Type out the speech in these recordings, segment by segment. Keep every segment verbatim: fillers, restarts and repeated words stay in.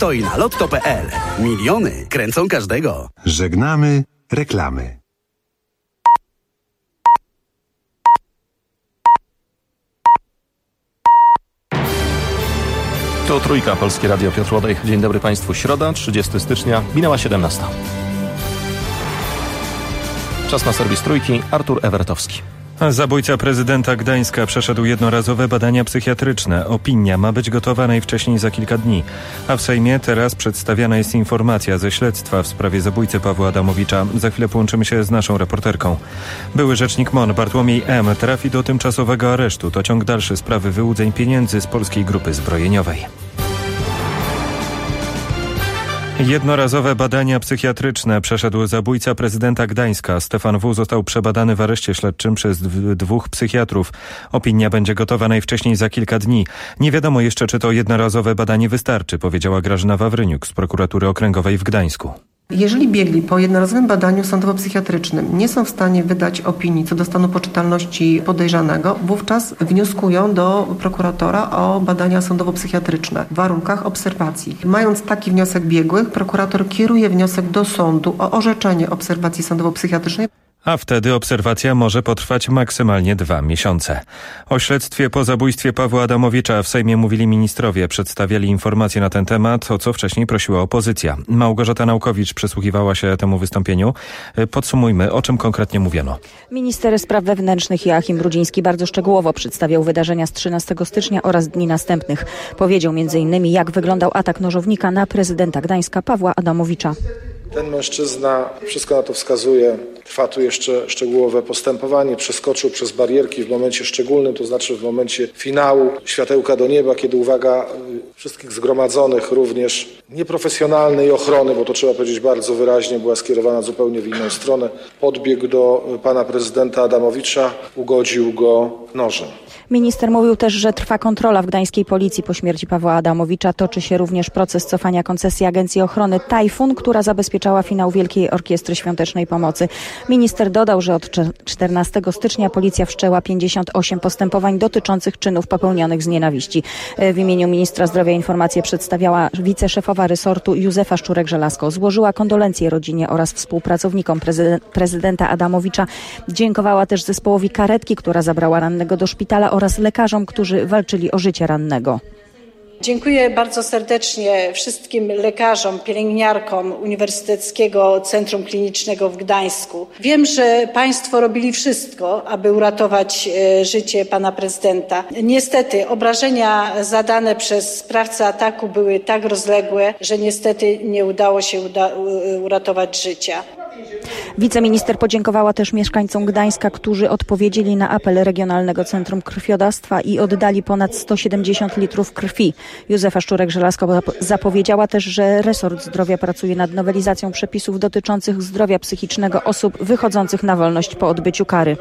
to i na lotto kropka pe el. Miliony kręcą każdego. Żegnamy reklamy. To Trójka, Polskie Radio, Piotr Łodej. Dzień dobry Państwu. Środa, trzydziestego stycznia, minęła siedemnasta. Czas na serwis Trójki. Artur Ewertowski. Zabójca prezydenta Gdańska przeszedł jednorazowe badania psychiatryczne. Opinia ma być gotowa najwcześniej za kilka dni. A w Sejmie teraz przedstawiana jest informacja ze śledztwa w sprawie zabójcy Pawła Adamowicza. Za chwilę połączymy się z naszą reporterką. Były rzecznik M O N Bartłomiej M. trafi do tymczasowego aresztu. To ciąg dalszy sprawy wyłudzeń pieniędzy z Polskiej Grupy Zbrojeniowej. Jednorazowe badania psychiatryczne przeszedł zabójca prezydenta Gdańska. Stefan W. został przebadany w areszcie śledczym przez dwóch psychiatrów. Opinia będzie gotowa najwcześniej za kilka dni. Nie wiadomo jeszcze, czy to jednorazowe badanie wystarczy, powiedziała Grażyna Wawryniuk z Prokuratury Okręgowej w Gdańsku. Jeżeli biegli po jednorazowym badaniu sądowo-psychiatrycznym nie są w stanie wydać opinii co do stanu poczytalności podejrzanego, wówczas wnioskują do prokuratora o badania sądowo-psychiatryczne w warunkach obserwacji. Mając taki wniosek biegłych, prokurator kieruje wniosek do sądu o orzeczenie obserwacji sądowo-psychiatrycznej. A wtedy obserwacja może potrwać maksymalnie dwa miesiące. O śledztwie po zabójstwie Pawła Adamowicza w Sejmie mówili ministrowie, przedstawiali informacje na ten temat, o co wcześniej prosiła opozycja. Małgorzata Naukowicz przysłuchiwała się temu wystąpieniu. Podsumujmy, o czym konkretnie mówiono. Minister spraw wewnętrznych Joachim Brudziński bardzo szczegółowo przedstawiał wydarzenia z trzynastego stycznia oraz dni następnych. Powiedział między innymi, jak wyglądał atak nożownika na prezydenta Gdańska Pawła Adamowicza. Ten mężczyzna, wszystko na to wskazuje, trwa tu jeszcze szczegółowe postępowanie, przeskoczył przez barierki w momencie szczególnym, to znaczy w momencie finału, światełka do nieba, kiedy uwaga wszystkich zgromadzonych, również nieprofesjonalnej ochrony, bo to trzeba powiedzieć bardzo wyraźnie, była skierowana zupełnie w inną stronę, podbiegł do pana prezydenta Adamowicza, ugodził go nożem. Minister mówił też, że trwa kontrola w gdańskiej policji po śmierci Pawła Adamowicza. Toczy się również proces cofania koncesji Agencji Ochrony Tajfun, która zabezpieczała finał Wielkiej Orkiestry Świątecznej Pomocy. Minister dodał, że od czternastego stycznia policja wszczęła pięćdziesiąt osiem postępowań dotyczących czynów popełnionych z nienawiści. W imieniu ministra zdrowia informację przedstawiała wiceszefowa resortu Józefa Szczurek-Żelazko. Złożyła kondolencje rodzinie oraz współpracownikom prezydent, prezydenta Adamowicza. Dziękowała też zespołowi karetki, która zabrała rannego do szpitala, oraz lekarzom, którzy walczyli o życie rannego. Dziękuję bardzo serdecznie wszystkim lekarzom, pielęgniarkom Uniwersyteckiego Centrum Klinicznego w Gdańsku. Wiem, że Państwo robili wszystko, aby uratować życie pana prezydenta. Niestety obrażenia zadane przez sprawcę ataku były tak rozległe, że niestety nie udało się uda- uratować życia. Wiceminister podziękowała też mieszkańcom Gdańska, którzy odpowiedzieli na apel Regionalnego Centrum Krwiodawstwa i oddali ponad sto siedemdziesiąt litrów krwi. Józefa Szczurek-Żelazko zapowiedziała też, że resort zdrowia pracuje nad nowelizacją przepisów dotyczących zdrowia psychicznego osób wychodzących na wolność po odbyciu kary.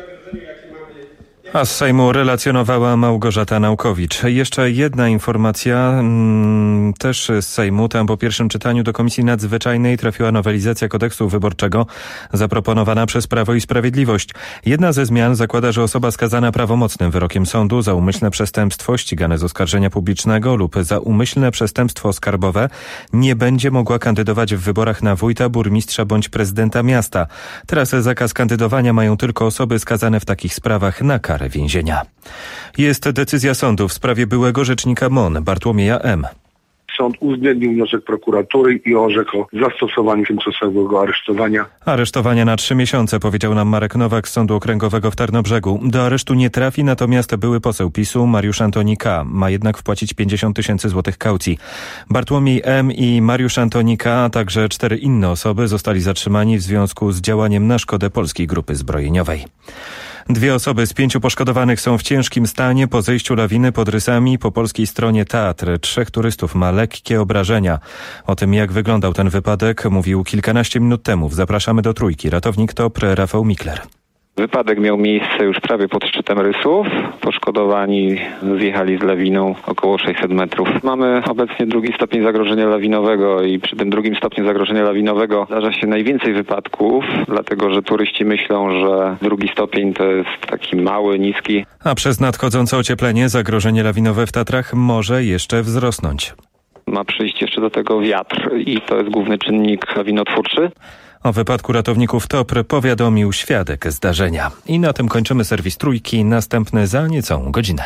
A z Sejmu relacjonowała Małgorzata Naukowicz. Jeszcze jedna informacja mm, też z Sejmu. Tam po pierwszym czytaniu do Komisji Nadzwyczajnej trafiła nowelizacja kodeksu wyborczego zaproponowana przez Prawo i Sprawiedliwość. Jedna ze zmian zakłada, że osoba skazana prawomocnym wyrokiem sądu za umyślne przestępstwo ścigane z oskarżenia publicznego lub za umyślne przestępstwo skarbowe nie będzie mogła kandydować w wyborach na wójta, burmistrza bądź prezydenta miasta. Teraz zakaz kandydowania mają tylko osoby skazane w takich sprawach na karę więzienia. Jest decyzja sądu w sprawie byłego rzecznika M O N Bartłomieja M. Sąd uwzględnił wniosek prokuratury i orzekł o zastosowaniu tymczasowego aresztowania. Aresztowania na trzy miesiące, powiedział nam Marek Nowak z Sądu Okręgowego w Tarnobrzegu. Do aresztu nie trafi natomiast były poseł PiSu Mariusz Antoni K. Ma jednak wpłacić pięćdziesiąt tysięcy złotych kaucji. Bartłomiej M. i Mariusz Antoni K., a także cztery inne osoby zostali zatrzymani w związku z działaniem na szkodę Polskiej Grupy Zbrojeniowej. Dwie osoby z pięciu poszkodowanych są w ciężkim stanie po zejściu lawiny pod Rysami po polskiej stronie Tatr. Trzech turystów ma lekkie obrażenia. O tym, jak wyglądał ten wypadek, mówił kilkanaście minut temu. Zapraszamy do Trójki. Ratownik T O P R Rafał Mikler. Wypadek miał miejsce już prawie pod szczytem Rysów. Poszkodowani zjechali z lawiną około sześćset metrów. Mamy obecnie drugi stopień zagrożenia lawinowego i przy tym drugim stopniu zagrożenia lawinowego zdarza się najwięcej wypadków, dlatego że turyści myślą, że drugi stopień to jest taki mały, niski. A przez nadchodzące ocieplenie zagrożenie lawinowe w Tatrach może jeszcze wzrosnąć. Ma przyjść jeszcze do tego wiatr i to jest główny czynnik lawinotwórczy. O wypadku ratowników Topr powiadomił świadek zdarzenia. I na tym kończymy serwis Trójki. Następny za niecałą godzinę.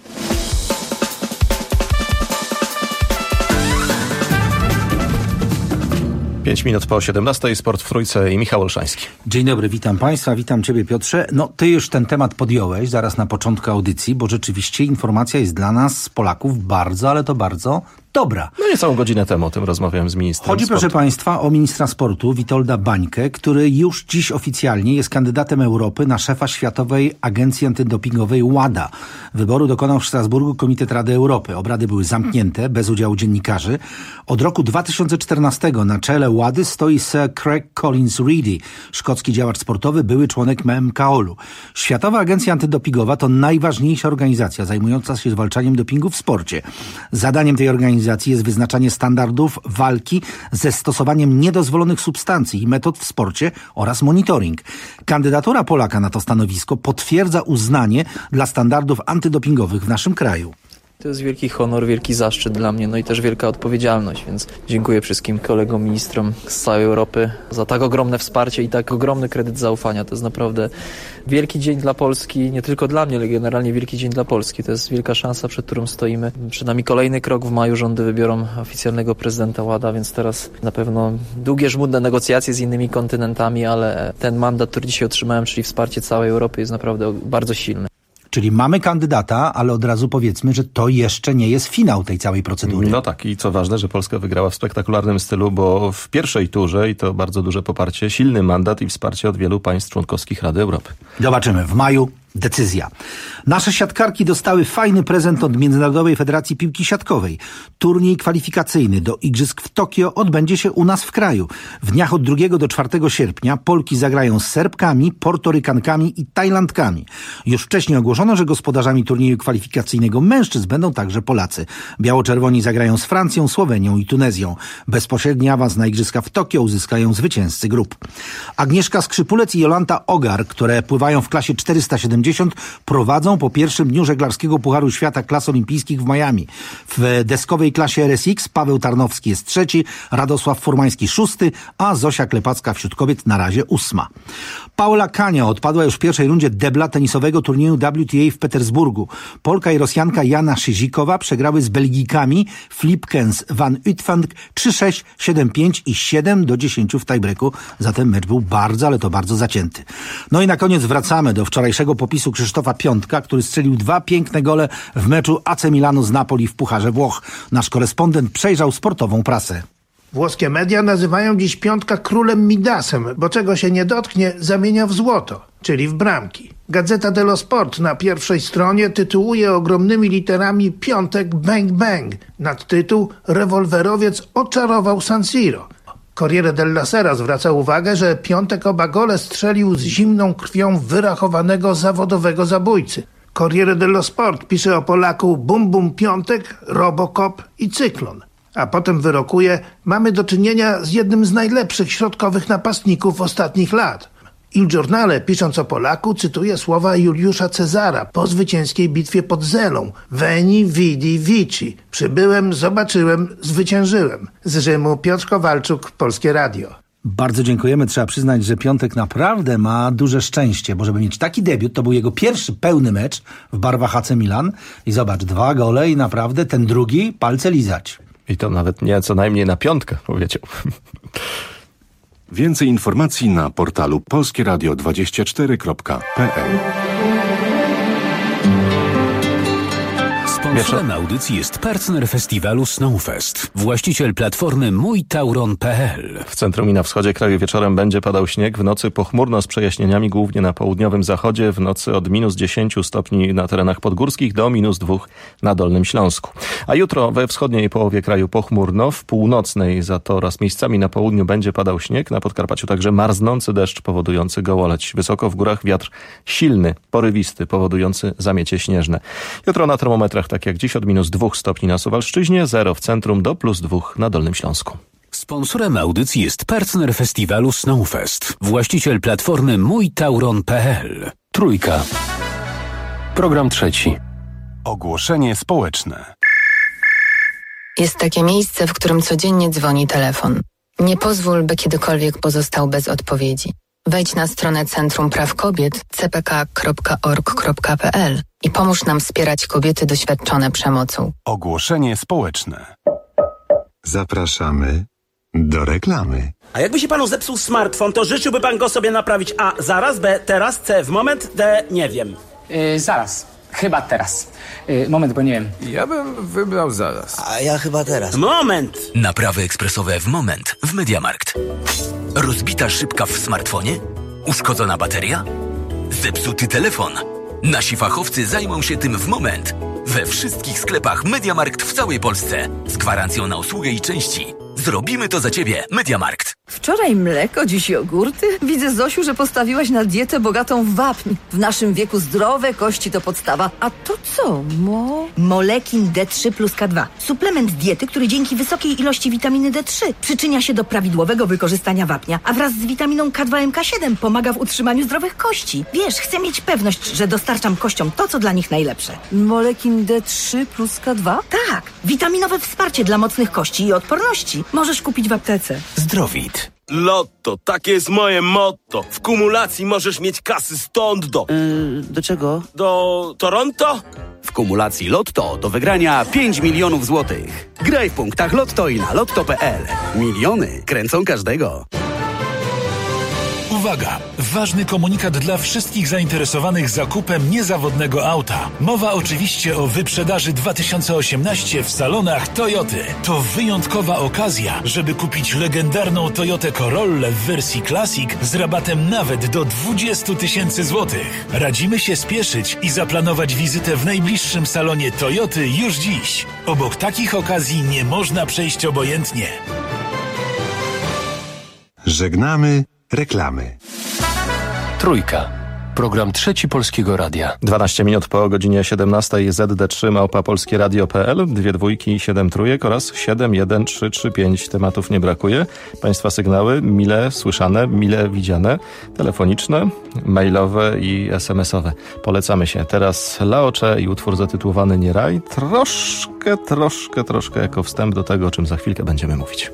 Pięć minut po siedemnastej, sport w Trójce i Michał Olszański. Dzień dobry, witam Państwa, witam Ciebie Piotrze. No Ty już ten temat podjąłeś zaraz na początku audycji, bo rzeczywiście informacja jest dla nas, Polaków, bardzo, ale to bardzo dobra. No niecałą godzinę temu o tym rozmawiałem z ministrem Chodzi, sportu. proszę Państwa, o ministra sportu Witolda Bańkę, który już dziś oficjalnie jest kandydatem Europy na szefa Światowej Agencji Antydopingowej WADA. Wyboru dokonał w Strasburgu Komitet Rady Europy. Obrady były zamknięte, bez udziału dziennikarzy. Od roku dwa tysiące czternastego na czele WADY stoi Sir Craig Collins-Reedy, szkocki działacz sportowy, były członek M K O L-u. Światowa Agencja Antydopingowa to najważniejsza organizacja zajmująca się zwalczaniem dopingu w sporcie. Zadaniem tej organizacji jest wyznaczanie standardów walki ze stosowaniem niedozwolonych substancji i metod w sporcie oraz monitoring. Kandydatura Polaka na to stanowisko potwierdza uznanie dla standardów antydopingowych w naszym kraju. To jest wielki honor, wielki zaszczyt dla mnie, no i też wielka odpowiedzialność, więc dziękuję wszystkim kolegom, ministrom z całej Europy za tak ogromne wsparcie i tak ogromny kredyt zaufania. To jest naprawdę wielki dzień dla Polski, nie tylko dla mnie, ale generalnie wielki dzień dla Polski. To jest wielka szansa, przed którą stoimy. Przed nami kolejny krok. W maju rządy wybiorą oficjalnego prezydenta WADA, więc teraz na pewno długie, żmudne negocjacje z innymi kontynentami, ale ten mandat, który dzisiaj otrzymałem, czyli wsparcie całej Europy, jest naprawdę bardzo silny. Czyli mamy kandydata, ale od razu powiedzmy, że to jeszcze nie jest finał tej całej procedury. No tak, i co ważne, że Polska wygrała w spektakularnym stylu, bo w pierwszej turze, i to bardzo duże poparcie, silny mandat i wsparcie od wielu państw członkowskich Rady Europy. Zobaczymy w maju. Decyzja. Nasze siatkarki dostały fajny prezent od Międzynarodowej Federacji Piłki Siatkowej. Turniej kwalifikacyjny do Igrzysk w Tokio odbędzie się u nas w kraju. W dniach od drugiego do czwartego sierpnia Polki zagrają z Serbkami, Portorykankami i Tajlandkami. Już wcześniej ogłoszono, że gospodarzami turnieju kwalifikacyjnego mężczyzn będą także Polacy. Biało-czerwoni zagrają z Francją, Słowenią i Tunezją. Bezpośredni awans na Igrzyska w Tokio uzyskają zwycięzcy grup. Agnieszka Skrzypulec i Jolanta Ogar, które pływają w klasie czterysta siedemdziesiąt, prowadzą po pierwszym dniu żeglarskiego Pucharu Świata Klas Olimpijskich w Miami. W deskowej klasie R S X Paweł Tarnowski jest trzeci, Radosław Furmański szósty, a Zosia Klepacka wśród kobiet na razie ósma. Paula Kania odpadła już w pierwszej rundzie debla tenisowego turnieju W T A w Petersburgu. Polka i Rosjanka Jana Szyzikowa przegrały z Belgijkami Flipkens van Uitvank trzy sześć, siedem pięć i siedem do dziesięciu w tiebreaku. Zatem mecz był bardzo, ale to bardzo zacięty. No i na koniec wracamy do wczorajszego popisu Krzysztofa Piątka, który strzelił dwa piękne gole w meczu A C Milanu z Napoli w Pucharze Włoch. Nasz korespondent przejrzał sportową prasę. Włoskie media nazywają dziś Piątka królem Midasem, bo czego się nie dotknie, zamienia w złoto, czyli w bramki. Gazeta dello Sport na pierwszej stronie tytułuje ogromnymi literami Piątek bang bang. Nadtytuł Rewolwerowiec oczarował San Siro. Corriere della Sera zwraca uwagę, że Piątek oba gole strzelił z zimną krwią wyrachowanego zawodowego zabójcy. Corriere dello Sport pisze o Polaku Bum Bum Piątek, Robocop i Cyklon. A potem wyrokuje, mamy do czynienia z jednym z najlepszych środkowych napastników ostatnich lat. Il Giornale, pisząc o Polaku, cytuje słowa Juliusza Cezara po zwycięskiej bitwie pod Zelą. Veni, vidi, vici. Przybyłem, zobaczyłem, zwyciężyłem. Z Rzymu Piotr Kowalczuk, Polskie Radio. Bardzo dziękujemy. Trzeba przyznać, że Piątek naprawdę ma duże szczęście, bo żeby mieć taki debiut, to był jego pierwszy pełny mecz w barwach A C Milan. I zobacz, dwa gole i naprawdę ten drugi palce lizać. I to nawet nie co najmniej na piątkę, powiedział. Więcej informacji na portalu polskie radio dwadzieścia cztery kropka p l. Sponsorem audycji jest partner festiwalu Snowfest, właściciel platformy mój tauron kropka p l. W centrum i na wschodzie kraju wieczorem będzie padał śnieg, w nocy pochmurno z przejaśnieniami, głównie na południowym zachodzie, w nocy od minus dziesięć stopni na terenach podgórskich do minus dwa na Dolnym Śląsku. A jutro we wschodniej połowie kraju pochmurno, w północnej za to oraz miejscami na południu będzie padał śnieg, na Podkarpaciu także marznący deszcz powodujący gołoleć. Wysoko w górach wiatr silny, porywisty, powodujący zamiecie śnieżne. Jutro na termometrach tak jak dziś od minus dwa stopni na Suwalszczyźnie, zero w centrum do plus dwa na Dolnym Śląsku. Sponsorem audycji jest partner festiwalu Snowfest, właściciel platformy mój tauron kropka p l. Trójka. Program trzeci. Ogłoszenie społeczne. Jest takie miejsce, w którym codziennie dzwoni telefon. Nie pozwól, by kiedykolwiek pozostał bez odpowiedzi. Wejdź na stronę Centrum Praw Kobiet c p k kropka org kropka p l i pomóż nam wspierać kobiety doświadczone przemocą. Ogłoszenie społeczne. Zapraszamy do reklamy. A jakby się panu zepsuł smartfon, to życzyłby pan go sobie naprawić A zaraz, B teraz, C w moment, D nie wiem. Yy, zaraz. Chyba teraz. Yy, moment, bo nie wiem. Ja bym wybrał zaraz. A ja chyba teraz. Moment! Naprawy ekspresowe w moment w MediaMarkt. Rozbita szybka w smartfonie? Uszkodzona bateria? Zepsuty telefon? Nasi fachowcy zajmą się tym w moment. We wszystkich sklepach MediaMarkt w całej Polsce. Z gwarancją na usługę i części. Zrobimy to za Ciebie, MediaMarkt. Wczoraj mleko, dziś jogurty. Widzę, Zosiu, że postawiłaś na dietę bogatą w wapń. W naszym wieku zdrowe kości to podstawa. A to co, mo? Molekin D trzy plus K dwa. Suplement diety, który dzięki wysokiej ilości witaminy D trzy przyczynia się do prawidłowego wykorzystania wapnia, a wraz z witaminą K dwa M K siedem pomaga w utrzymaniu zdrowych kości. Wiesz, chcę mieć pewność, że dostarczam kościom to, co dla nich najlepsze. Molekin D trzy plus K dwa? Tak, witaminowe wsparcie dla mocnych kości i odporności. Możesz kupić w aptece. Zdrowit. Lotto, takie jest moje motto. W kumulacji możesz mieć kasy stąd do... Yy, do czego? Do Toronto? W kumulacji Lotto do wygrania pięć milionów złotych. Graj w punktach Lotto i na lotto kropka p l. Miliony kręcą każdego. Uwaga! Ważny komunikat dla wszystkich zainteresowanych zakupem niezawodnego auta. Mowa oczywiście o wyprzedaży dwa tysiące osiemnaście w salonach Toyoty. To wyjątkowa okazja, żeby kupić legendarną Toyotę Corollę w wersji Classic z rabatem nawet do dwadzieścia tysięcy złotych. Radzimy się spieszyć i zaplanować wizytę w najbliższym salonie Toyoty już dziś. Obok takich okazji nie można przejść obojętnie. Żegnamy reklamy. Trójka. Program Trzeci Polskiego Radia. dwanaście minut po godzinie siedemnastej. Z D trzy małpa polskie radio kropka p l. Dwie dwójki i siedem trójek oraz siedem jeden trzy trzy pięć. Tematów nie brakuje. Państwa sygnały mile słyszane, mile widziane. Telefoniczne, mailowe i es em esowe. Polecamy się. Teraz Laocze i utwór zatytułowany Nie raj. Troszkę, troszkę, troszkę jako wstęp do tego, o czym za chwilkę będziemy mówić.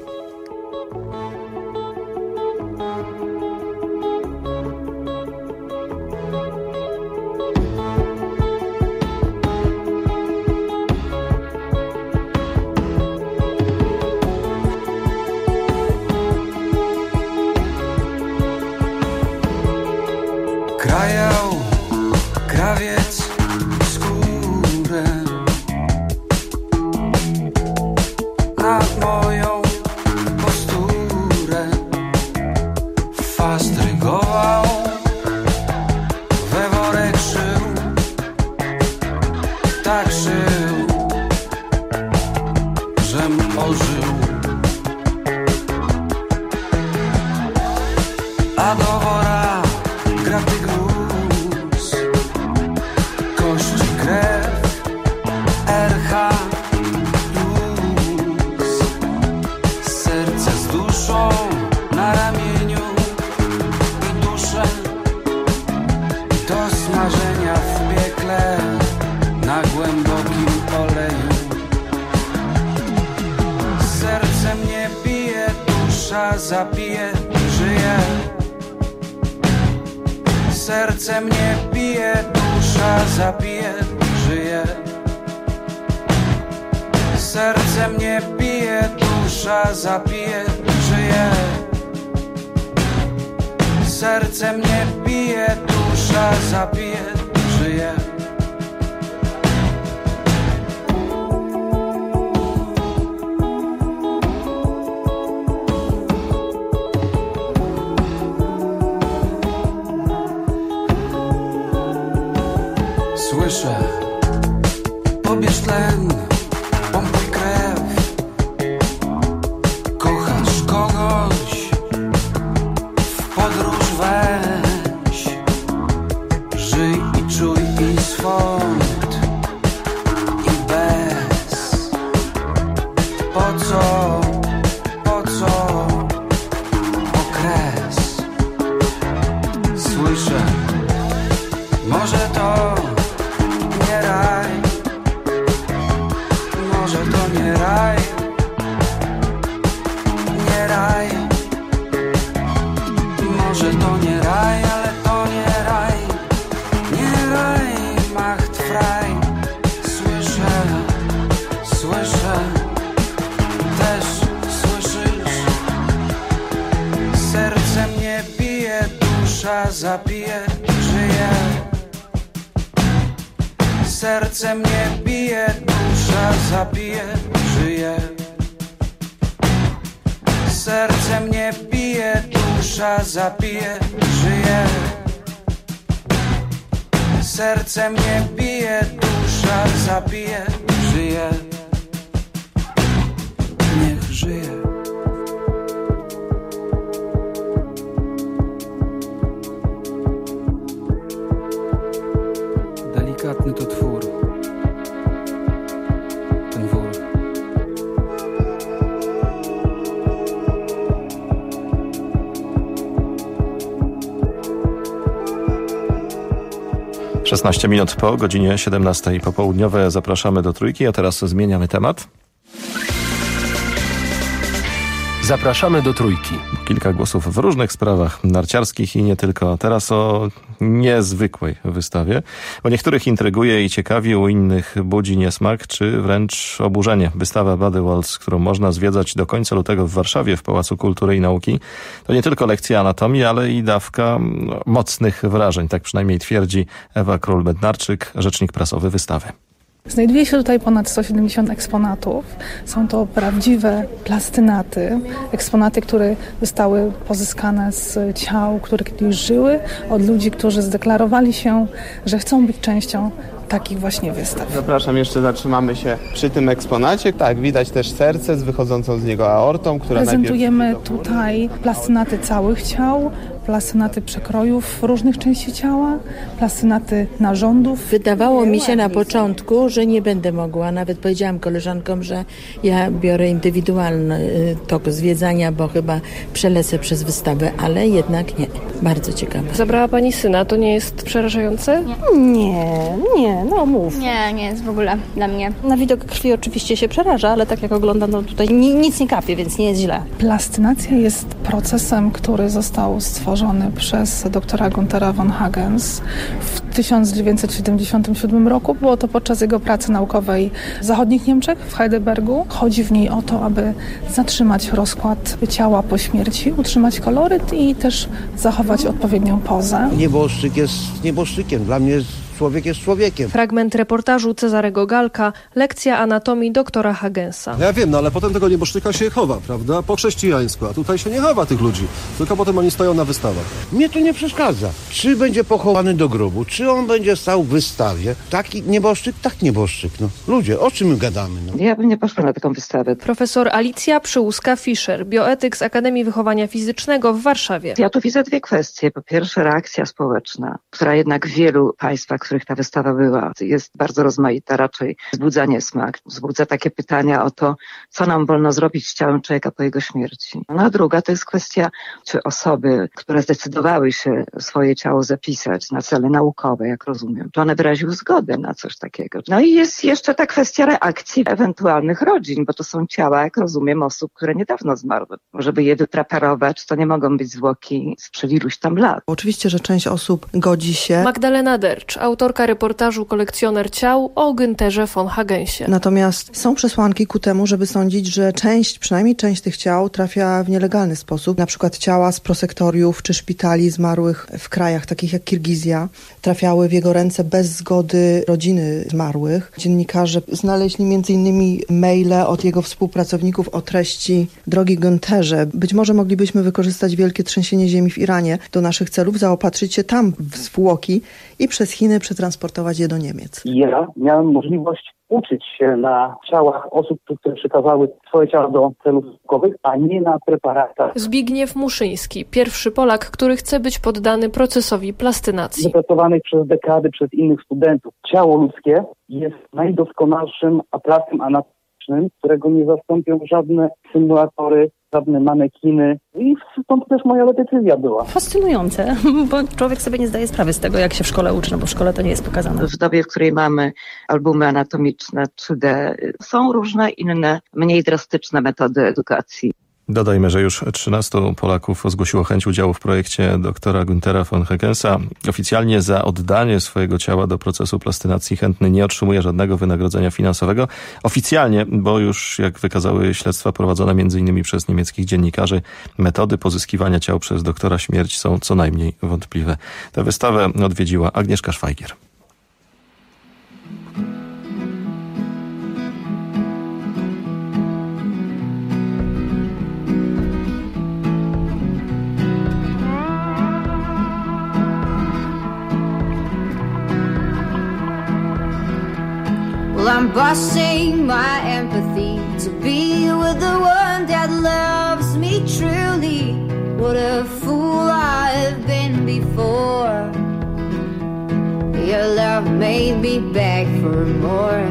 Krajał krawiec skórę nad moją posturę, fastrygował, we worek szył, tak szył, żem ożył, a do wora graty gruz, kości, krew, R H plus, serce z duszą na ramieniu i duszę do smażenia w piekle na głębokim oleju. Serce mnie bije, dusza zabije, żyje. Serce mnie bije, dusza zabije, żyje. Serce mnie bije, dusza zabije, żyje. Serce mnie bije, dusza zabije, żyje. Słyszę, pobierz tlen, pompuj krew. Kochasz kogoś, w podróż weź. Żyj i czuj i swąd i bez. Po co, po co okres? Słyszę, może to nie zabije, żyje. Serce mnie bije, dusza zabije, żyje. Serce mnie bije, dusza zabije, żyje. Serce mnie bije, dusza zabije, żyje. Niech żyje. Delikatny to twór, ten wór. szesnaście minut po godzinie siedemnastej popołudniowe zapraszamy do Trójki, a teraz zmieniamy temat. Zapraszamy do Trójki. Kilka głosów w różnych sprawach narciarskich i nie tylko. Teraz o niezwykłej wystawie, bo niektórych intryguje i ciekawi, u innych budzi niesmak czy wręcz oburzenie. Wystawa Body Waltz, którą można zwiedzać do końca lutego w Warszawie w Pałacu Kultury i Nauki, to nie tylko lekcja anatomii, ale i dawka mocnych wrażeń. Tak przynajmniej twierdzi Ewa Król-Bednarczyk, rzecznik prasowy wystawy. Znajduje się tutaj ponad sto siedemdziesiąt eksponatów. Są to prawdziwe plastynaty, eksponaty, które zostały pozyskane z ciał, które kiedyś żyły, od ludzi, którzy zdeklarowali się, że chcą być częścią takich właśnie wystaw. Zapraszam, jeszcze zatrzymamy się przy tym eksponacie. Tak, widać też serce z wychodzącą z niego aortą, która Prezentujemy najpierw... tutaj plastynaty całych ciał, plastynaty przekrojów różnych części ciała, plastynaty narządów. Wydawało mi się na początku, że nie będę mogła. Nawet powiedziałam koleżankom, że ja biorę indywidualny tok zwiedzania, bo chyba przelecę przez wystawę, ale jednak nie. Bardzo ciekawe. Zabrała pani syna, to nie jest przerażające? Nie, nie, no mów. Nie, nie jest w ogóle dla mnie. Na widok krwi oczywiście się przeraża, ale tak jak oglądam, no tutaj nic nie kapie, więc nie jest źle. Plastynacja jest procesem, który został stworzony przez doktora Günthera von Hagens w tysiąc dziewięćset siedemdziesiątym siódmym roku. Było to podczas jego pracy naukowej w zachodnich Niemczech, w Heidelbergu. Chodzi w niej o to, aby zatrzymać rozkład ciała po śmierci, utrzymać koloryt i też zachować odpowiednią pozę. Nieboszczyk jest nieboszczykiem. Dla mnie człowiek jest człowiekiem. Fragment reportażu Cezarego Galka, lekcja anatomii doktora Hagensa. Ja wiem, no ale potem tego nieboszczyka się chowa, prawda? Po chrześcijańsku, a tutaj się nie chowa tych ludzi, tylko potem oni stoją na wystawach. Mnie to nie przeszkadza. Czy będzie pochowany do grobu, czy on będzie stał w wystawie. Taki nieboszczyk, tak nieboszczyk. No. Ludzie, o czym my gadamy? No? Ja bym nie poszła na taką wystawę. Profesor Alicja Przyłuska-Fischer, bioetyk z Akademii Wychowania Fizycznego w Warszawie. Ja tu widzę dwie kwestie. Po pierwsze reakcja społeczna, która jednak w wielu państwach, w których ta wystawa była, jest bardzo rozmaita, raczej wzbudza niesmak. Wzbudza takie pytania o to, co nam wolno zrobić z ciałem człowieka po jego śmierci. No a druga to jest kwestia, czy osoby, które zdecydowały się swoje ciało zapisać na cele naukowe, jak rozumiem, czy one wyraziły zgodę na coś takiego. No i jest jeszcze ta kwestia reakcji ewentualnych rodzin, bo to są ciała, jak rozumiem, osób, które niedawno zmarły. Żeby je wypreparować, to nie mogą być zwłoki sprzed iluś tam lat. Oczywiście, że część osób godzi się. Magdalena Dercz, autorka reportażu Kolekcjoner ciał o Günterze von Hagensie. Natomiast są przesłanki ku temu, żeby sądzić, że część, przynajmniej część tych ciał trafia w nielegalny sposób. Na przykład ciała z prosektoriów czy szpitali zmarłych w krajach takich jak Kirgizja trafiały w jego ręce bez zgody rodziny zmarłych. Dziennikarze znaleźli między innymi maile od jego współpracowników o treści: drogi Günterze, być może moglibyśmy wykorzystać wielkie trzęsienie ziemi w Iranie do naszych celów, zaopatrzyć się tam w zwłoki i przez Chiny przetransportować je do Niemiec. Ja miałem możliwość uczyć się na ciałach osób, które przekazały swoje ciała do celów naukowych, a nie na preparatach. Zbigniew Muszyński, pierwszy Polak, który chce być poddany procesowi plastynacji. Wypracowanych przez dekady przez innych studentów. Ciało ludzkie jest najdoskonalszym aparatem anatomicznym, którego nie zastąpią żadne symulatory, żadne manekiny. I stąd też moja decyzja była. Fascynujące, bo człowiek sobie nie zdaje sprawy z tego, jak się w szkole uczy, no bo w szkole to nie jest pokazane. W dobie, w której mamy albumy anatomiczne trzy D, są różne inne, mniej drastyczne metody edukacji. Dodajmy, że już trzynastu Polaków zgłosiło chęć udziału w projekcie doktora Günthera von Hagensa. Oficjalnie za oddanie swojego ciała do procesu plastynacji chętny nie otrzymuje żadnego wynagrodzenia finansowego. Oficjalnie, bo już jak wykazały śledztwa prowadzone między innymi przez niemieckich dziennikarzy, metody pozyskiwania ciał przez doktora śmierć są co najmniej wątpliwe. Tę wystawę odwiedziła Agnieszka Szwajgier. Well, I'm busting my empathy to be with the one that loves me truly. What a fool I've been before. Your love made me beg for more.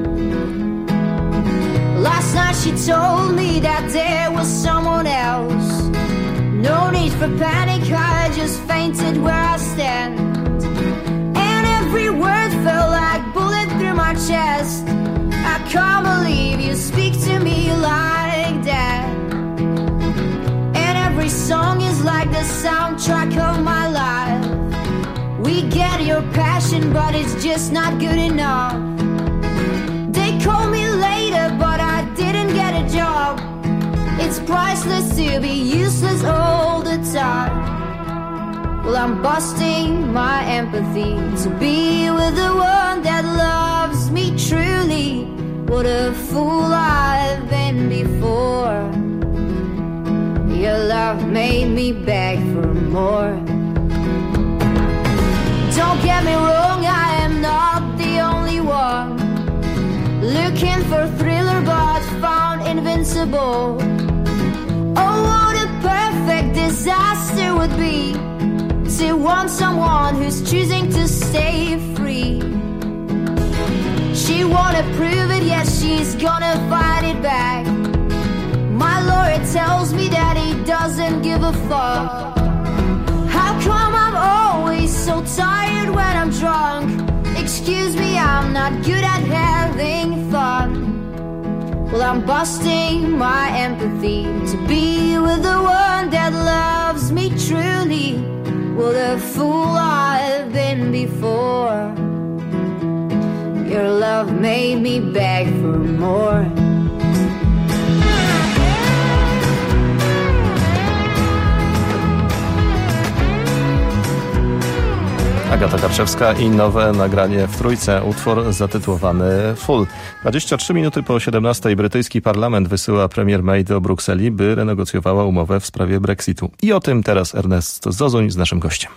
Last night she told me that there was someone else. No need for panic, I just fainted where I stand. And every word felt like bullet through my chest. I can't believe you speak to me like that. And every song is like the soundtrack of my life. We get your passion, but it's just not good enough. They call me later, but I didn't get a job. It's priceless to be useless all the time. Well, I'm busting my empathy to be with the one that loves me truly. What a fool I've been before. Your love made me beg for more. Don't get me wrong, I am not the only one looking for a thriller but found invincible. Oh, what a perfect disaster would be to want someone who's choosing to stay free. She wanna prove it, yes, she's gonna fight it back. My lawyer tells me that he doesn't give a fuck. How come I'm always so tired when I'm drunk? Excuse me, I'm not good at having fun. Well, I'm busting my empathy to be with the one that loves me truly. What a fool I've been before. Your love made me beg for more. Agata Karczewska i nowe nagranie w trójce, utwór zatytułowany Full. dwadzieścia trzy minuty po siedemnastej brytyjski parlament wysyła premier May do Brukseli, by renegocjowała umowę w sprawie Brexitu. I o tym teraz Ernest Zozuń z naszym gościem.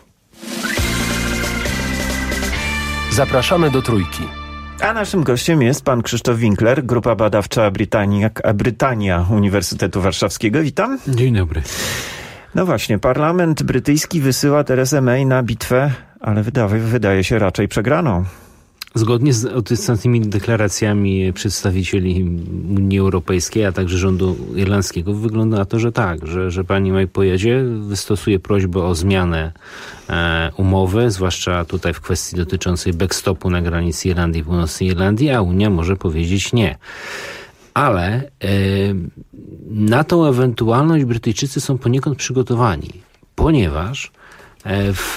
Zapraszamy do trójki. A naszym gościem jest pan Krzysztof Winkler, grupa badawcza Brytania, Brytania Uniwersytetu Warszawskiego. Witam. Dzień dobry. No właśnie, parlament brytyjski wysyła Teresę May na bitwę, ale wydaje, wydaje się raczej przegraną. Zgodnie z ostatnimi deklaracjami przedstawicieli Unii Europejskiej, a także rządu irlandzkiego, wygląda na to, że tak, że, że pani May pojedzie, wystosuje prośbę o zmianę e, umowy, zwłaszcza tutaj w kwestii dotyczącej backstopu na granicy Irlandii i Północnej Irlandii, a Unia może powiedzieć nie. Ale e, na tą ewentualność Brytyjczycy są poniekąd przygotowani, ponieważ e, w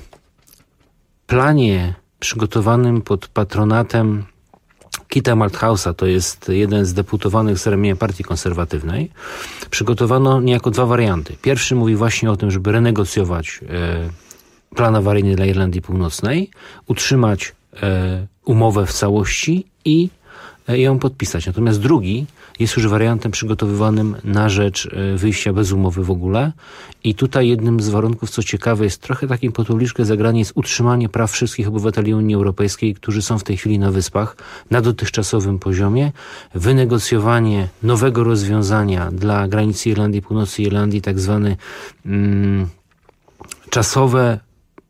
planie przygotowanym pod patronatem Kita Malthouse'a, to jest jeden z deputowanych z ramienia Partii Konserwatywnej, przygotowano niejako dwa warianty. Pierwszy mówi właśnie o tym, żeby renegocjować e, plan awaryjny dla Irlandii Północnej, utrzymać e, umowę w całości i e, ją podpisać. Natomiast drugi jest już wariantem przygotowywanym na rzecz e, wyjścia bez umowy w ogóle. I tutaj jednym z warunków, co ciekawe, jest trochę takim po publiczkę zagranie, jest utrzymanie praw wszystkich obywateli Unii Europejskiej, którzy są w tej chwili na Wyspach, na dotychczasowym poziomie, wynegocjowanie nowego rozwiązania dla granicy Irlandii Północnej i Irlandii, tak zwane mm, czasowe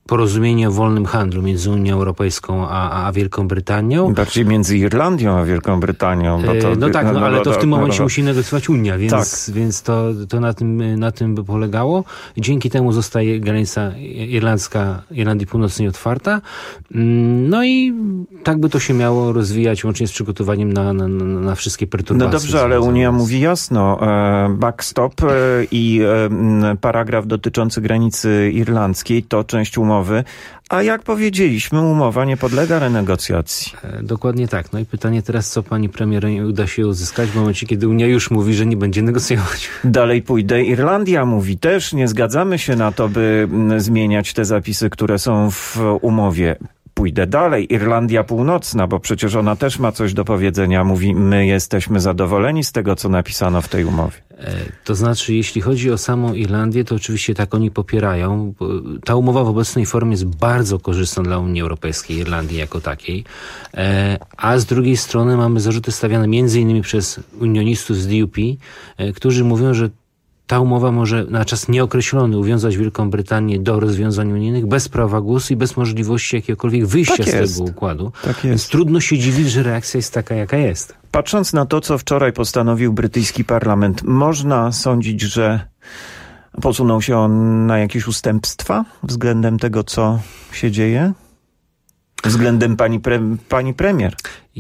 porozumienie o wolnym handlu między Unią Europejską a, a Wielką Brytanią. Bardziej między Irlandią a Wielką Brytanią. Bo to, no tak, no, no, ale to w tym no, momencie no, musi negocjować Unia, więc, tak. więc to, to na tym, na tym by polegało. Dzięki temu zostaje granica irlandzka, Irlandii Północnej otwarta. No i tak by to się miało rozwijać, łącznie z przygotowaniem na, na, na wszystkie perturbacje. No dobrze, ale Unia mówi jasno, e, backstop e, i e, paragraf dotyczący granicy irlandzkiej to część umowy. A jak powiedzieliśmy, umowa nie podlega renegocjacji. E, dokładnie tak. No i pytanie teraz, co pani premier uda się uzyskać w momencie, kiedy Unia już mówi, że nie będzie negocjować. Dalej pójdę. Irlandia mówi też, nie zgadzamy się na to, by zmieniać te zapisy, które są w umowie. Pójdę dalej. Irlandia Północna, bo przecież ona też ma coś do powiedzenia. Mówi, my jesteśmy zadowoleni z tego, co napisano w tej umowie. E, to znaczy, jeśli chodzi o samą Irlandię, to oczywiście tak oni popierają. Ta umowa w obecnej formie jest bardzo korzystna dla Unii Europejskiej, Irlandii jako takiej. E, a z drugiej strony mamy zarzuty stawiane między innymi przez unionistów z D U P, e, którzy mówią, że ta umowa może na czas nieokreślony uwiązać Wielką Brytanię do rozwiązań unijnych bez prawa głosu i bez możliwości jakiegokolwiek wyjścia tak z tego układu. Tak jest. Więc trudno się dziwić, że reakcja jest taka, jaka jest. Patrząc na to, co wczoraj postanowił brytyjski parlament, można sądzić, że posunął się on na jakieś ustępstwa względem tego, co się dzieje? Względem pani, pre, pani premier?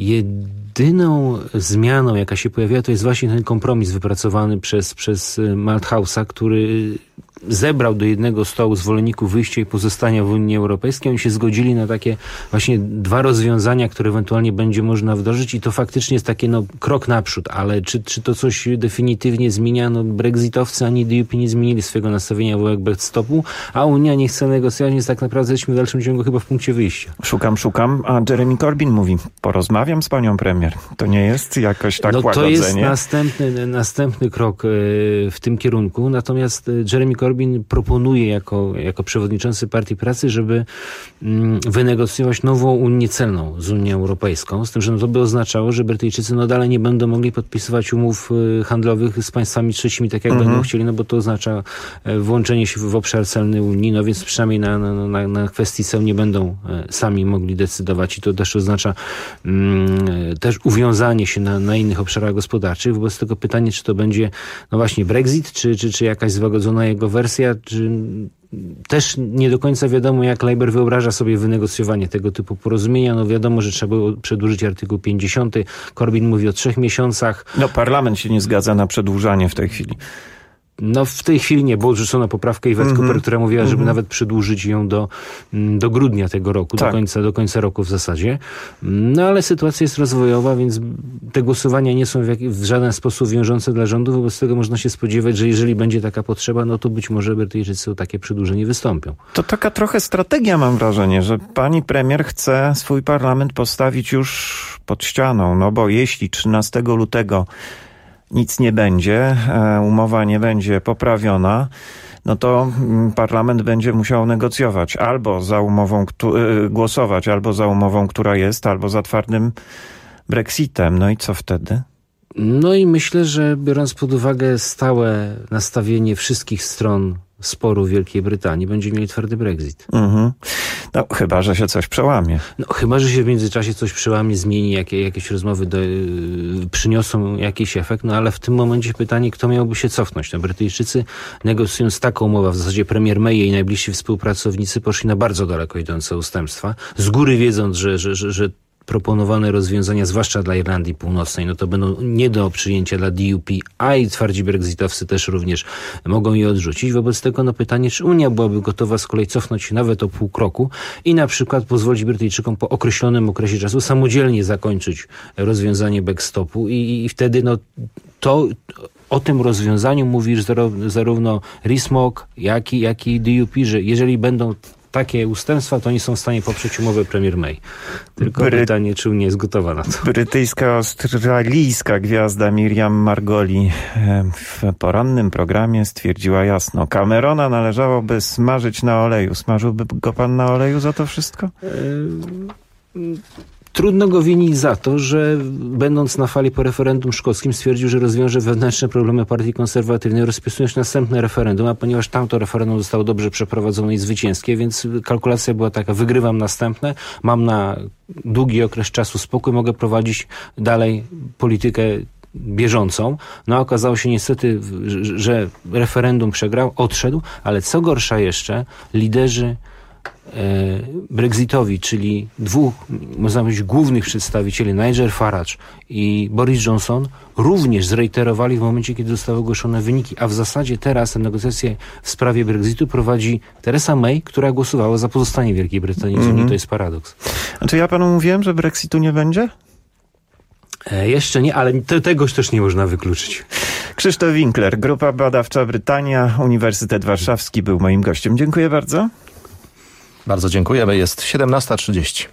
Jedyną zmianą, jaka się pojawiła, to jest właśnie ten kompromis wypracowany przez, przez Malthausa, który zebrał do jednego stołu zwolenników wyjścia i pozostania w Unii Europejskiej. Oni się zgodzili na takie właśnie dwa rozwiązania, które ewentualnie będzie można wdrożyć i to faktycznie jest taki no, krok naprzód, ale czy, czy to coś definitywnie zmienia? No, brexitowcy ani D U P nie zmienili swojego nastawienia wobec backstopu, a Unia nie chce negocjować, więc tak naprawdę jesteśmy w dalszym ciągu chyba w punkcie wyjścia. Szukam, szukam, a Jeremy Corbyn mówi, porozmawiam z panią premier. To nie jest jakoś tak no, łagodzenie? To jest następny, następny krok w tym kierunku, natomiast Jeremy Corbyn proponuje jako, jako przewodniczący Partii Pracy, żeby mm, wynegocjować nową Unię celną z Unią Europejską, z tym, że no to by oznaczało, że Brytyjczycy no dalej nie będą mogli podpisywać umów y, handlowych z państwami trzecimi, tak jak mm-hmm. będą chcieli, no bo to oznacza y, włączenie się w, w obszar celny Unii, no więc przynajmniej na, na, na, na kwestii ceł nie będą y, sami mogli decydować i to też oznacza y, też uwiązanie się na, na innych obszarach gospodarczych. Wobec tego pytanie, czy to będzie no właśnie Brexit, czy, czy, czy jakaś złagodzona jego wersja, czy też nie do końca wiadomo, jak Labour wyobraża sobie wynegocjowanie tego typu porozumienia. No wiadomo, że trzeba było przedłużyć artykuł pięćdziesiąty. Corbyn mówi o trzech miesiącach. No parlament się nie zgadza na przedłużanie w tej chwili. No w tej chwili nie, bo odrzucono poprawkę i Yvette mm-hmm. Cooper, która mówiła, żeby mm-hmm. nawet przedłużyć ją do, do grudnia tego roku, tak. do, końca, do końca roku w zasadzie. No ale sytuacja jest rozwojowa, więc te głosowania nie są w, jak, w żaden sposób wiążące dla rządu, wobec tego można się spodziewać, że jeżeli będzie taka potrzeba, no to być może Brytyjczycy o takie przedłużenie wystąpią. To taka trochę strategia, mam wrażenie, że pani premier chce swój parlament postawić już pod ścianą, no bo jeśli trzynastego lutego nic nie będzie, umowa nie będzie poprawiona, no to parlament będzie musiał negocjować albo za umową, głosować albo za umową, która jest, albo za twardym Brexitem. No i co wtedy? No i myślę, że biorąc pod uwagę stałe nastawienie wszystkich stron sporu Wielkiej Brytanii, będzie mieli twardy Brexit. Mhm. No chyba, że się coś przełamie. No chyba, że się w międzyczasie coś przełamie, zmieni, jakie, jakieś rozmowy do, yy, przyniosą jakiś efekt, no ale w tym momencie pytanie, kto miałby się cofnąć. No Brytyjczycy negocjując taką umowę, w zasadzie premier May i jej najbliżsi współpracownicy poszli na bardzo daleko idące ustępstwa, z góry wiedząc, że, że, że, że proponowane rozwiązania, zwłaszcza dla Irlandii Północnej, no to będą nie do przyjęcia dla D U P, a i twardzi brexitowcy też również mogą je odrzucić. Wobec tego no pytanie, czy Unia byłaby gotowa z kolei cofnąć się nawet o pół kroku i na przykład pozwolić Brytyjczykom po określonym okresie czasu samodzielnie zakończyć rozwiązanie backstopu i, i wtedy no to o tym rozwiązaniu mówi zarówno Rees-Mogg, jak i, jak i D U P, że jeżeli będą takie ustępstwa, to oni są w stanie poprzeć umowę premier May. Tylko Bry... pytanie, czy Unia jest gotowa na to. Brytyjska, australijska gwiazda Miriam Margolyes w porannym programie stwierdziła jasno, Camerona należałoby smażyć na oleju. Smażyłby go pan na oleju za to wszystko? Trudno go winić za to, że będąc na fali po referendum szkockim stwierdził, że rozwiąże wewnętrzne problemy partii konserwatywnej, rozpisując następne referendum, a ponieważ tamto referendum zostało dobrze przeprowadzone i zwycięskie, więc kalkulacja była taka, wygrywam następne, mam na długi okres czasu spokój, mogę prowadzić dalej politykę bieżącą. No okazało się niestety, że referendum przegrał, odszedł, ale co gorsza jeszcze, liderzy Brexitowi, czyli dwóch, można powiedzieć, głównych przedstawicieli, Nigel Farage i Boris Johnson, również zreiterowali w momencie, kiedy zostały ogłoszone wyniki, a w zasadzie teraz te negocjacje w sprawie Brexitu prowadzi Theresa May, która głosowała za pozostanie Wielkiej Brytanii z Unii. Mm-hmm. To jest paradoks. A czy ja panu mówiłem, że Brexitu nie będzie? E, jeszcze nie, ale te, tegoś też nie można wykluczyć. Krzysztof Winkler, Grupa Badawcza Brytania, Uniwersytet Warszawski był moim gościem. Dziękuję bardzo. Bardzo dziękujemy. Jest siedemnasta trzydzieści.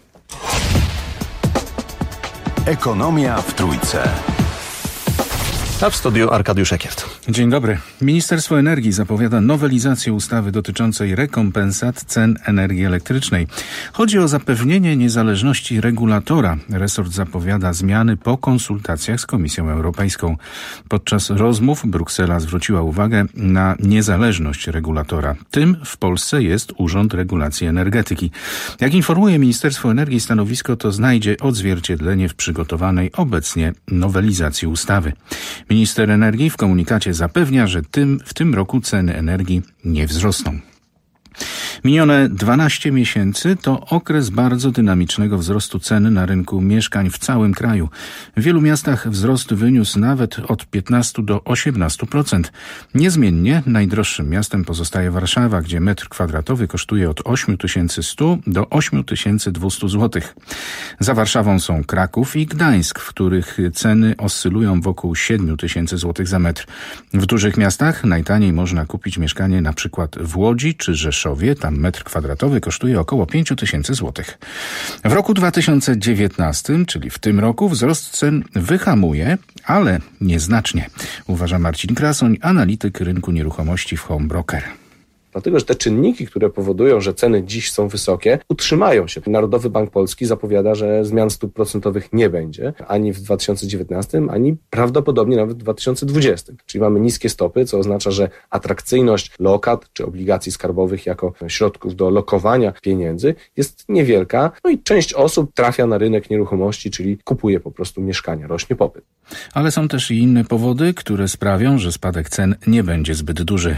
Ekonomia w Trójce. A w studiu Arkadiusz Ekiert. Dzień dobry. Ministerstwo Energii zapowiada nowelizację ustawy dotyczącej rekompensat cen energii elektrycznej. Chodzi o zapewnienie niezależności regulatora. Resort zapowiada zmiany po konsultacjach z Komisją Europejską. Podczas rozmów Bruksela zwróciła uwagę na niezależność regulatora. Tym w Polsce jest Urząd Regulacji Energetyki. Jak informuje Ministerstwo Energii, stanowisko to znajdzie odzwierciedlenie w przygotowanej obecnie nowelizacji ustawy. Minister Energii w komunikacie zapewnia, że tym, w tym roku ceny energii nie wzrosną. Minione dwanaście miesięcy to okres bardzo dynamicznego wzrostu cen na rynku mieszkań w całym kraju. W wielu miastach wzrost wyniósł nawet od piętnastu do osiemnastu procent. Niezmiennie najdroższym miastem pozostaje Warszawa, gdzie metr kwadratowy kosztuje od osiem tysięcy stu do osiem tysięcy dwustu złotych. Za Warszawą są Kraków i Gdańsk, w których ceny oscylują wokół siedmiu tysięcy złotych za metr. W dużych miastach najtaniej można kupić mieszkanie na przykład w Łodzi czy Rzeszowie. Tam metr kwadratowy kosztuje około pięć tysięcy złotych. W roku dwa tysiące dziewiętnastym, czyli w tym roku, wzrost cen wyhamuje, ale nieznacznie, uważa Marcin Krasoń, analityk rynku nieruchomości w Home Broker. Dlatego, że te czynniki, które powodują, że ceny dziś są wysokie, utrzymają się. Narodowy Bank Polski zapowiada, że zmian stóp procentowych nie będzie ani w dwa tysiące dziewiętnastym, ani prawdopodobnie nawet w dwa tysiące dwudziestym. Czyli mamy niskie stopy, co oznacza, że atrakcyjność lokat czy obligacji skarbowych jako środków do lokowania pieniędzy jest niewielka. No i część osób trafia na rynek nieruchomości, czyli kupuje po prostu mieszkania, rośnie popyt. Ale są też i inne powody, które sprawią, że spadek cen nie będzie zbyt duży.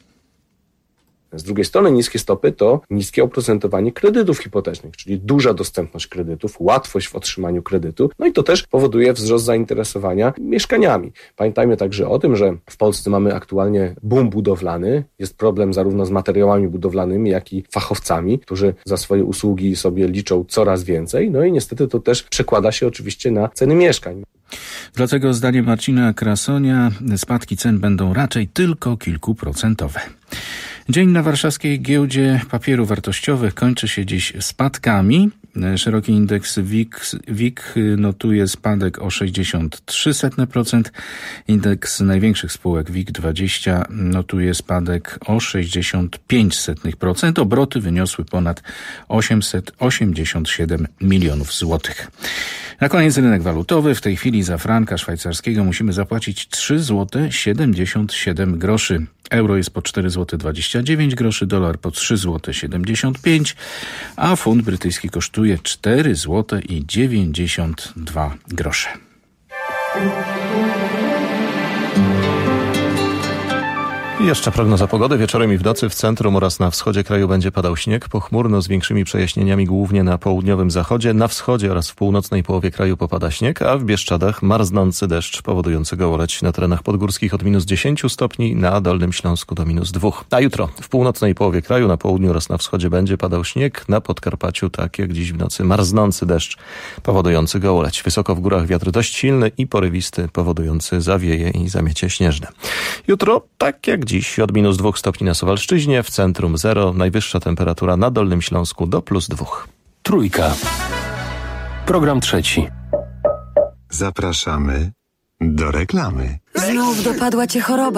Z drugiej strony niskie stopy to niskie oprocentowanie kredytów hipotecznych, czyli duża dostępność kredytów, łatwość w otrzymaniu kredytu, no i to też powoduje wzrost zainteresowania mieszkaniami. Pamiętajmy także o tym, że w Polsce mamy aktualnie boom budowlany, jest problem zarówno z materiałami budowlanymi, jak i fachowcami, którzy za swoje usługi sobie liczą coraz więcej, no i niestety to też przekłada się oczywiście na ceny mieszkań. Dlatego zdaniem Marcina Krasonia spadki cen będą raczej tylko kilkuprocentowe. Dzień na warszawskiej giełdzie papierów wartościowych kończy się dziś spadkami. Szeroki indeks W I K, W I K notuje spadek o sześćdziesiąt trzy procent. Indeks największych spółek W I K dwadzieścia notuje spadek o sześćdziesiąt pięć procent. Obroty wyniosły ponad osiemset osiemdziesiąt siedem milionów złotych. Na koniec rynek walutowy. W tej chwili za franka szwajcarskiego musimy zapłacić trzy złote siedemdziesiąt siedem groszy. Euro jest po cztery złote dwadzieścia dziewięć groszy, dolar po trzy złote siedemdziesiąt pięć, a funt brytyjski kosztuje cztery złote dziewięćdziesiąt dwa grosze. I jeszcze prognoza pogody. Wieczorem i w nocy w centrum oraz na wschodzie kraju będzie padał śnieg. Pochmurno z większymi przejaśnieniami głównie na południowym zachodzie. Na wschodzie oraz w północnej połowie kraju popada śnieg, a w Bieszczadach marznący deszcz powodujący gołoleć na terenach podgórskich od minus dziesięć stopni, na Dolnym Śląsku do minus dwa. A jutro w północnej połowie kraju, na południu oraz na wschodzie będzie padał śnieg. Na Podkarpaciu, tak jak dziś w nocy, marznący deszcz powodujący gołoleć. Wysoko w górach wiatr dość silny i porywisty, powodujący zawieje i zamiecie śnieżne. Jutro, tak jak dziś, od minus dwóch stopni na Suwalszczyźnie, w centrum zero, najwyższa temperatura na Dolnym Śląsku do plus dwóch. Trójka. Program trzeci. Zapraszamy do reklamy. Znów dopadła cię choroba.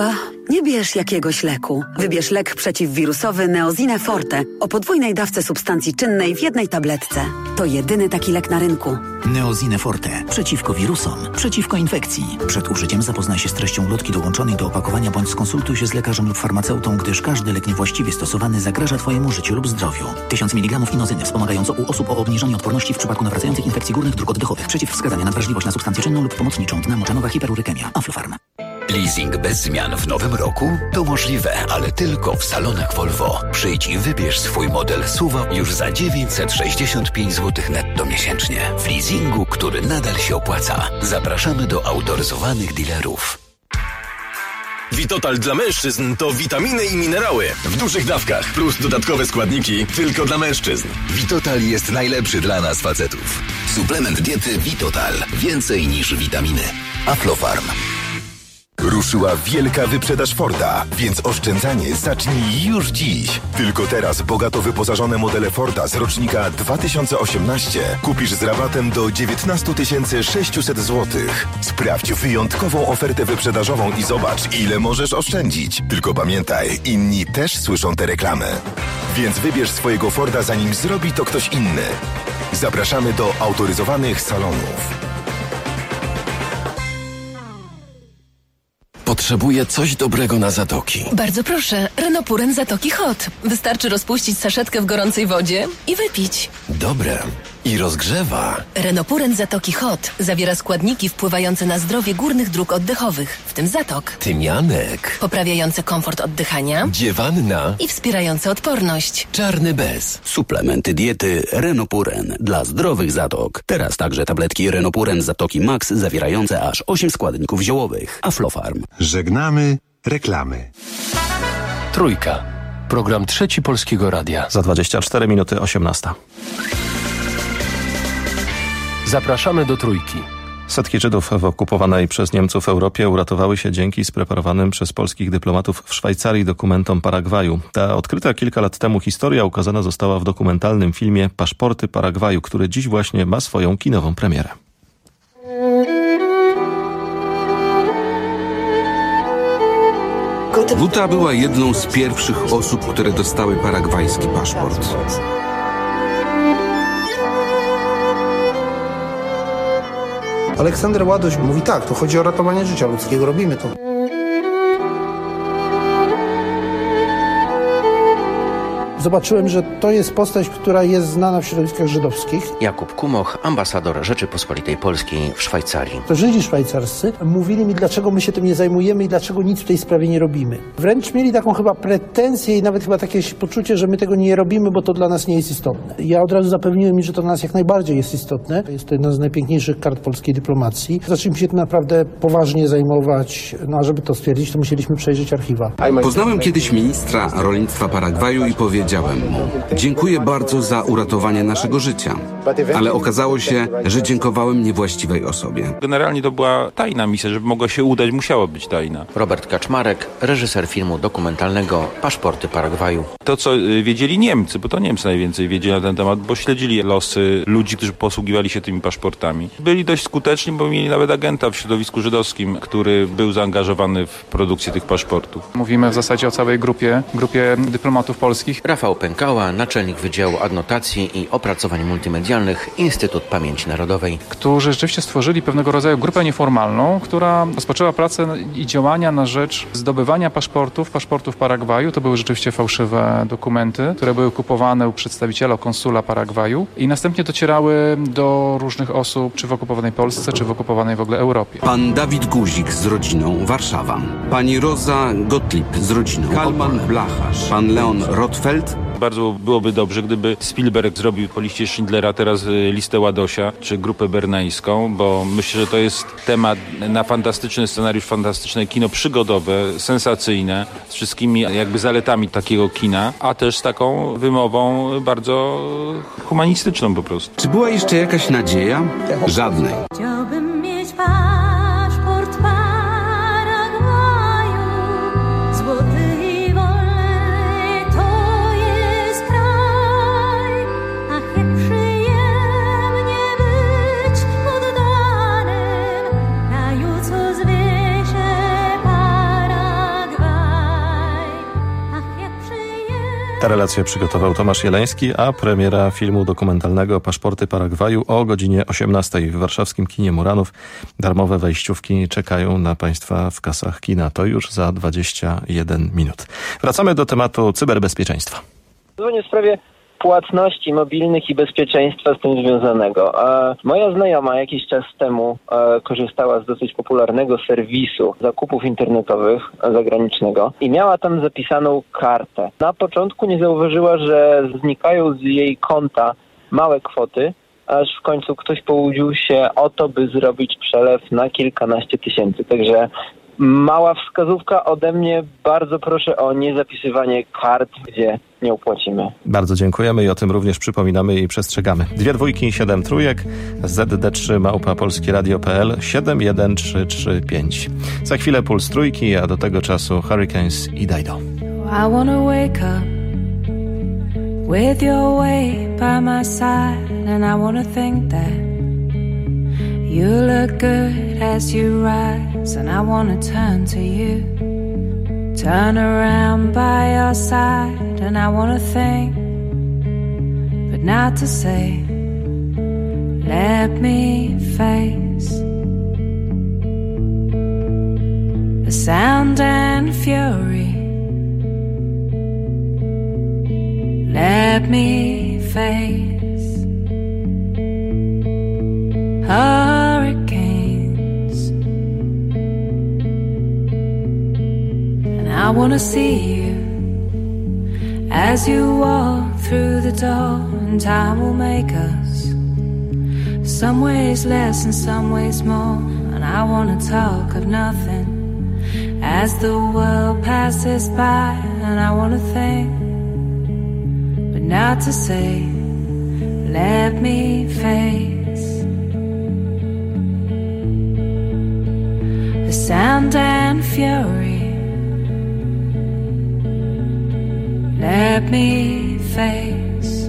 Nie bierz jakiegoś leku. Wybierz lek przeciwwirusowy Neosine Forte o podwójnej dawce substancji czynnej w jednej tabletce. To jedyny taki lek na rynku. Neosine Forte. Przeciwko wirusom. Przeciwko infekcji. Przed użyciem zapoznaj się z treścią ulotki dołączonej do opakowania bądź skonsultuj się z lekarzem lub farmaceutą, gdyż każdy lek niewłaściwie stosowany zagraża Twojemu życiu lub zdrowiu. tysiąc miligramów inozyny wspomagająco u osób o obniżonej odporności w przypadku nawracających infekcji górnych dróg oddechowych. Przeciwwskazania na wrażliwość na substancję czynną lub pomocniczą. Dna moczanowa hiperurykemia. Aflofarm. Leasing bez zmian w nowym roku? To możliwe, ale tylko w salonach Volvo. Przyjdź i wybierz swój model S U V już za dziewięćset sześćdziesiąt pięć złotych netto miesięcznie. W leasingu, który nadal się opłaca. Zapraszamy do autoryzowanych dealerów. Vitotal dla mężczyzn to witaminy i minerały w dużych dawkach plus dodatkowe składniki tylko dla mężczyzn. Vitotal jest najlepszy dla nas facetów. Suplement diety Vitotal. Więcej niż witaminy. Aflofarm. Ruszyła wielka wyprzedaż Forda, więc oszczędzanie zacznij już dziś. Tylko teraz bogato wyposażone modele Forda z rocznika dwa tysiące osiemnastego kupisz z rabatem do dziewiętnaście tysięcy sześćset złotych. Sprawdź wyjątkową ofertę wyprzedażową i zobacz, ile możesz oszczędzić. Tylko pamiętaj, inni też słyszą te reklamy. Więc wybierz swojego Forda, zanim zrobi to ktoś inny. Zapraszamy do autoryzowanych salonów. Potrzebuję coś dobrego na zatoki. Bardzo proszę, Renopuren Zatoki Hot. Wystarczy rozpuścić saszetkę w gorącej wodzie i wypić. Dobre. I rozgrzewa. Renopuren Zatoki Hot zawiera składniki wpływające na zdrowie górnych dróg oddechowych, w tym zatok. Tymianek. Poprawiające komfort oddychania. Dziewanna. I wspierające odporność. Czarny bez. Suplementy diety Renopuren dla zdrowych zatok. Teraz także tabletki Renopuren Zatoki Max zawierające aż osiem składników ziołowych. Aflofarm. Żegnamy reklamy. Trójka. Program Trzeci Polskiego Radia. Za dwadzieścia cztery minuty osiemnasta. Zapraszamy do Trójki. Setki Żydów w okupowanej przez Niemców Europie uratowały się dzięki spreparowanym przez polskich dyplomatów w Szwajcarii dokumentom Paragwaju. Ta odkryta kilka lat temu historia ukazana została w dokumentalnym filmie Paszporty Paragwaju, który dziś właśnie ma swoją kinową premierę. Guta była jedną z pierwszych osób, które dostały paragwajski paszport. Aleksander Ładoś mówi tak, to chodzi o ratowanie życia ludzkiego, robimy to. Zobaczyłem, że to jest postać, która jest znana w środowiskach żydowskich. Jakub Kumoch, ambasador Rzeczypospolitej Polskiej w Szwajcarii. To Żydzi szwajcarscy mówili mi, dlaczego my się tym nie zajmujemy i dlaczego nic w tej sprawie nie robimy. Wręcz mieli taką chyba pretensję i nawet chyba takie poczucie, że my tego nie robimy, bo to dla nas nie jest istotne. Ja od razu zapewniłem mi, że to dla nas jak najbardziej jest istotne. Jest to jedna z najpiękniejszych kart polskiej dyplomacji. Zaczęliśmy się tym naprawdę poważnie zajmować. No a żeby to stwierdzić, to musieliśmy przejrzeć archiwa. Poznałem kiedyś ministra rolnictwa Paragwaju i powiedziałem mu: dziękuję bardzo za uratowanie naszego życia, ale okazało się, że dziękowałem niewłaściwej osobie. Generalnie to była tajna misja, żeby mogła się udać, musiała być tajna. Robert Kaczmarek, reżyser filmu dokumentalnego Paszporty Paragwaju. To, co wiedzieli Niemcy, bo to Niemcy najwięcej wiedzieli na ten temat, bo śledzili losy ludzi, którzy posługiwali się tymi paszportami. Byli dość skuteczni, bo mieli nawet agenta w środowisku żydowskim, który był zaangażowany w produkcję tych paszportów. Mówimy w zasadzie o całej grupie, grupie dyplomatów polskich. Rafał Pękała, naczelnik Wydziału Adnotacji i Opracowań Multimedialnych, Instytut Pamięci Narodowej. Którzy rzeczywiście stworzyli pewnego rodzaju grupę nieformalną, która rozpoczęła pracę i działania na rzecz zdobywania paszportów, paszportów Paragwaju. To były rzeczywiście fałszywe dokumenty, które były kupowane u przedstawiciela konsula Paragwaju i następnie docierały do różnych osób, czy w okupowanej Polsce, czy w okupowanej w ogóle Europie. Pan Dawid Guzik z rodziną, Warszawa. Pani Roza Gottlieb z rodziną, Kalman Blacharz. Pan Leon Rotfeld. Bardzo byłoby dobrze, gdyby Spielberg zrobił po liście Schindlera teraz listę Ładosia, czy grupę berneńską, bo myślę, że to jest temat na fantastyczny scenariusz, fantastyczne kino przygodowe, sensacyjne, z wszystkimi jakby zaletami takiego kina, a też z taką wymową bardzo humanistyczną po prostu. Czy była jeszcze jakaś nadzieja? Żadnej. Chciałbym mieć paszport Paragwaju, złoty. Paragwaju. Ta relacja przygotował Tomasz Jeleński, a premiera filmu dokumentalnego Paszporty Paragwaju o godzinie osiemnastej w warszawskim kinie Muranów. Darmowe wejściówki czekają na Państwa w kasach kina. To już za dwadzieścia jeden minut. Wracamy do tematu cyberbezpieczeństwa. W sprawie płatności mobilnych i bezpieczeństwa z tym związanego. Moja znajoma jakiś czas temu korzystała z dosyć popularnego serwisu zakupów internetowych zagranicznego i miała tam zapisaną kartę. Na początku nie zauważyła, że znikają z jej konta małe kwoty, aż w końcu ktoś połudził się o to, by zrobić przelew na kilkanaście tysięcy. Także mała wskazówka ode mnie. Bardzo proszę o niezapisywanie kart, gdzie nie opłacimy. Bardzo dziękujemy i o tym również przypominamy i przestrzegamy. Dwie dwójki i siedem trójek, Z D trzy małpa polskieradio kropka p l, siedem jeden trzy trzy pięć. Za chwilę Puls Trójki, a do tego czasu Hurricanes i Dido. I wanna wake up with your way by my side, and I wanna think that you look good as you rise, and I wanna turn to you, turn around by your side, and I wanna think, but not to say, let me face the sound and fury. Let me face hurricanes, and I wanna see you as you walk through the door, and time will make us some ways less and some ways more, and I wanna talk of nothing as the world passes by, and I wanna think, but not to say, let me face the sound and fury. Let me face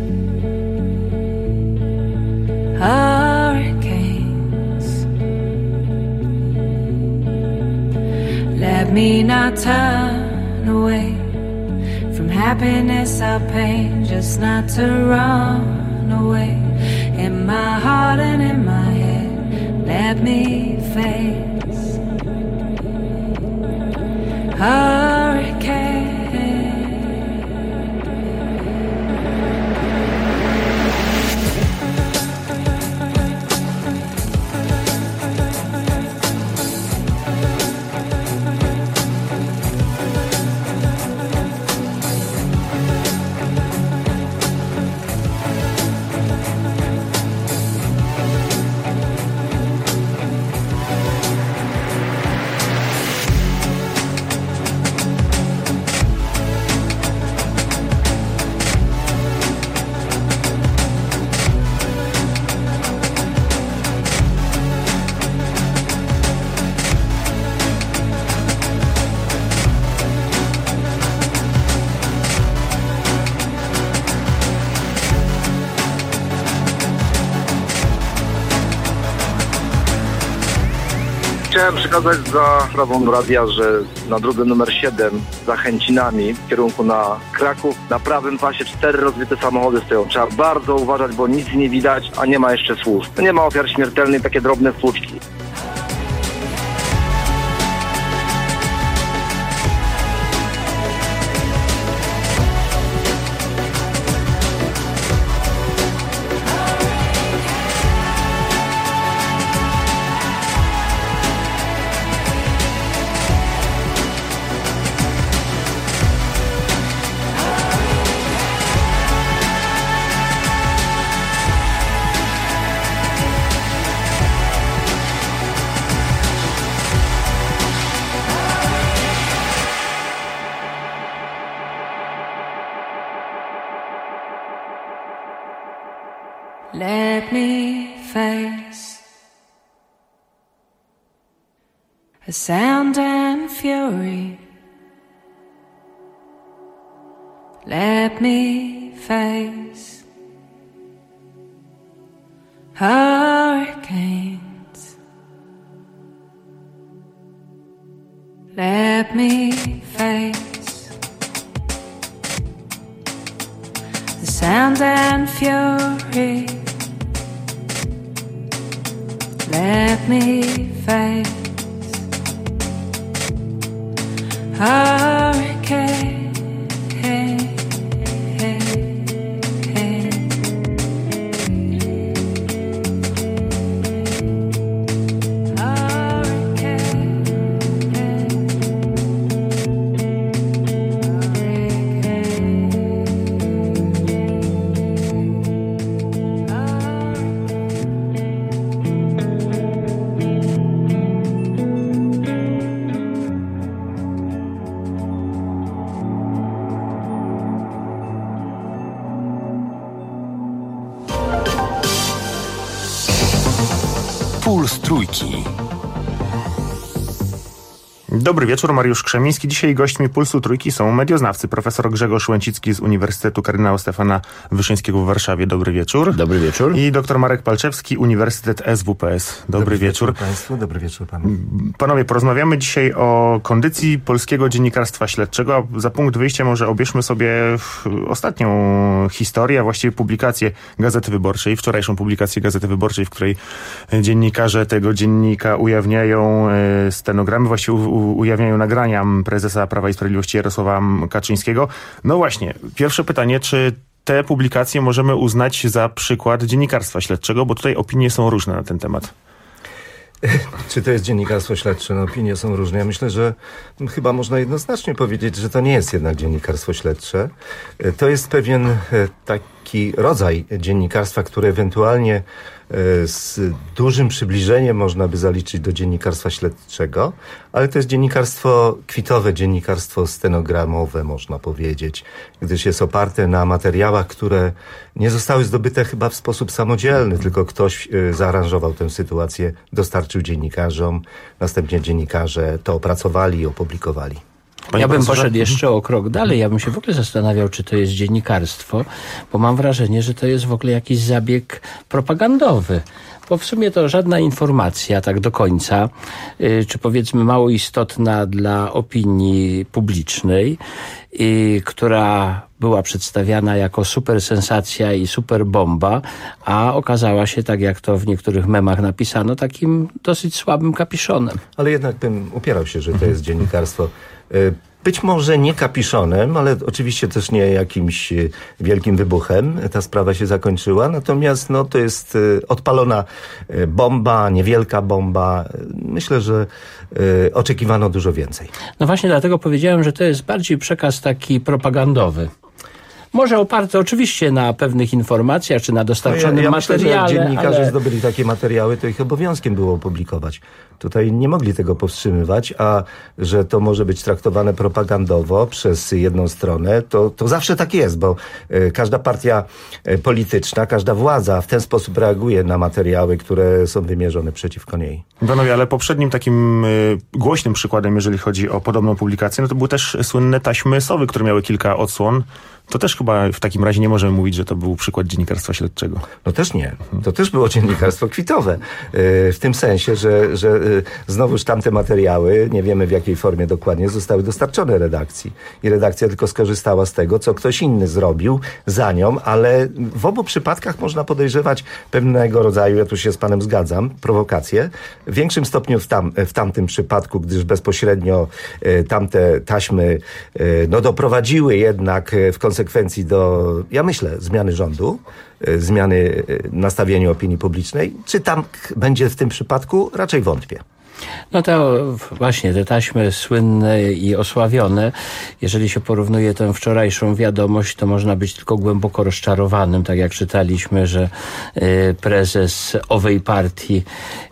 hurricanes. Let me not turn away from happiness or pain, just not to run away. In my heart and in my head, let me face hurricanes. Chciałem przekazać za sprawą radia, że na drodze numer siedem za Chęcinami w kierunku na Kraków na prawym pasie cztery rozbite samochody stoją. Trzeba bardzo uważać, bo nic nie widać, a nie ma jeszcze służb. Nie ma ofiar śmiertelnych, takie drobne stłuczki. Let me face a sound and fury. Let me face hurricanes. Let me face the sound and fury. Let me face hurricane. Puls Trójki. Dobry wieczór, Mariusz Krzemiński. Dzisiaj gośćmi Pulsu Trójki są medioznawcy. Profesor Grzegorz Łęcicki z Uniwersytetu Kardynała Stefana Wyszyńskiego w Warszawie. Dobry wieczór. Dobry wieczór. I doktor Marek Palczewski, Uniwersytet S W P S. Dobry, Dobry wieczór. wieczór Państwu, dobry wieczór Panu. Panowie, porozmawiamy dzisiaj o kondycji polskiego dziennikarstwa śledczego, a za punkt wyjścia może obierzmy sobie ostatnią historię, a właściwie publikację Gazety Wyborczej, wczorajszą publikację Gazety Wyborczej, w której dziennikarze tego dziennika ujawniają stenogramy, właściwie ujawniają nagrania prezesa Prawa i Sprawiedliwości Jarosława Kaczyńskiego. No właśnie, pierwsze pytanie, czy te publikacje możemy uznać za przykład dziennikarstwa śledczego, bo tutaj opinie są różne na ten temat. Czy to jest dziennikarstwo śledcze? No, opinie są różne. Ja myślę, że chyba można jednoznacznie powiedzieć, że to nie jest jednak dziennikarstwo śledcze. To jest pewien taki rodzaj dziennikarstwa, które ewentualnie z dużym przybliżeniem można by zaliczyć do dziennikarstwa śledczego, ale to jest dziennikarstwo kwitowe, dziennikarstwo stenogramowe, można powiedzieć, gdyż jest oparte na materiałach, które nie zostały zdobyte chyba w sposób samodzielny, tylko ktoś zaaranżował tę sytuację, dostarczył dziennikarzom, następnie dziennikarze to opracowali i opublikowali. Ja bym poszedł jeszcze o krok dalej. Ja bym się w ogóle zastanawiał, czy to jest dziennikarstwo, bo mam wrażenie, że to jest w ogóle jakiś zabieg propagandowy. Bo w sumie to żadna informacja tak do końca, yy, czy powiedzmy mało istotna dla opinii publicznej, yy, która była przedstawiana jako super sensacja i super bomba, a okazała się, tak jak to w niektórych memach napisano, takim dosyć słabym kapiszonem. Ale jednak bym upierał się, że to jest dziennikarstwo. Być może nie kapiszonem, ale oczywiście też nie jakimś wielkim wybuchem ta sprawa się zakończyła. Natomiast no, to jest odpalona bomba, niewielka bomba. Myślę, że oczekiwano dużo więcej. No właśnie dlatego powiedziałem, że to jest bardziej przekaz taki propagandowy. Może oparty oczywiście na pewnych informacjach, czy na dostarczonym no ja, ja materiale. Myślę, że dziennikarze ale... zdobyli takie materiały, to ich obowiązkiem było opublikować. Tutaj nie mogli tego powstrzymywać, a że to może być traktowane propagandowo przez jedną stronę, to, to zawsze tak jest, bo y, każda partia y, polityczna, każda władza w ten sposób reaguje na materiały, które są wymierzone przeciwko niej. Panowie, ale poprzednim takim y, głośnym przykładem, jeżeli chodzi o podobną publikację, no to były też słynne taśmy Sowy, które miały kilka odsłon. To też chyba w takim razie nie możemy mówić, że to był przykład dziennikarstwa śledczego. No też nie. To też było dziennikarstwo kwitowe. W tym sensie, że, że znowuż tamte materiały, nie wiemy w jakiej formie dokładnie, zostały dostarczone redakcji. I redakcja tylko skorzystała z tego, co ktoś inny zrobił za nią, ale w obu przypadkach można podejrzewać pewnego rodzaju, ja tu się z panem zgadzam, prowokacje. W większym stopniu w, tam, w tamtym przypadku, gdyż bezpośrednio tamte taśmy no, doprowadziły jednak w konsekwencji konsekwencji do, ja myślę, zmiany rządu, zmiany nastawienia opinii publicznej. Czy tam będzie w tym przypadku? Raczej wątpię. No to właśnie te taśmy słynne i osławione, jeżeli się porównuje tę wczorajszą wiadomość, to można być tylko głęboko rozczarowanym, tak jak czytaliśmy, że prezes owej partii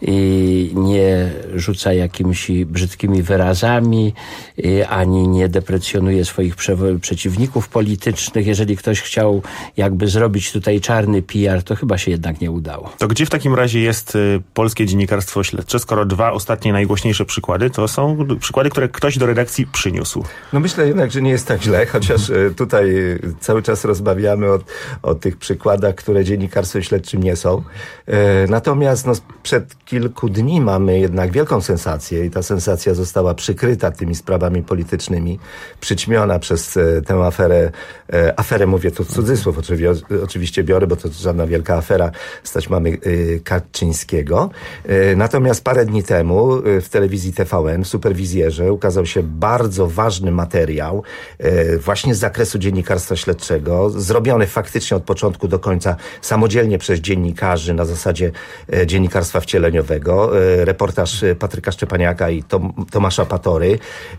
nie rzuca jakimiś brzydkimi wyrazami, ani nie deprecjonuje swoich przeciwników politycznych. Jeżeli ktoś chciał jakby zrobić tutaj czarny P R, to chyba się jednak nie udało. To gdzie w takim razie jest polskie dziennikarstwo śledcze, skoro dwa ostatnie ostatnie najgłośniejsze przykłady, to są przykłady, które ktoś do redakcji przyniósł. No myślę jednak, że nie jest tak źle, chociaż tutaj cały czas rozmawiamy o, o tych przykładach, które dziennikarstwem śledczym nie są. Natomiast no, przed kilku dni mamy jednak wielką sensację i ta sensacja została przykryta tymi sprawami politycznymi, przyćmiona przez tę aferę, aferę mówię tu w cudzysłów, oczywiście, oczywiście biorę, bo to żadna wielka afera z taśmami Kaczyńskiego. Natomiast parę dni temu w telewizji T V N, w Superwizjerze, ukazał się bardzo ważny materiał właśnie z zakresu dziennikarstwa śledczego, zrobiony faktycznie od początku do końca samodzielnie przez dziennikarzy na zasadzie dziennikarstwa wcieleniowego. Reportaż Patryka Szczepaniaka i Tom, Tomasza Patory.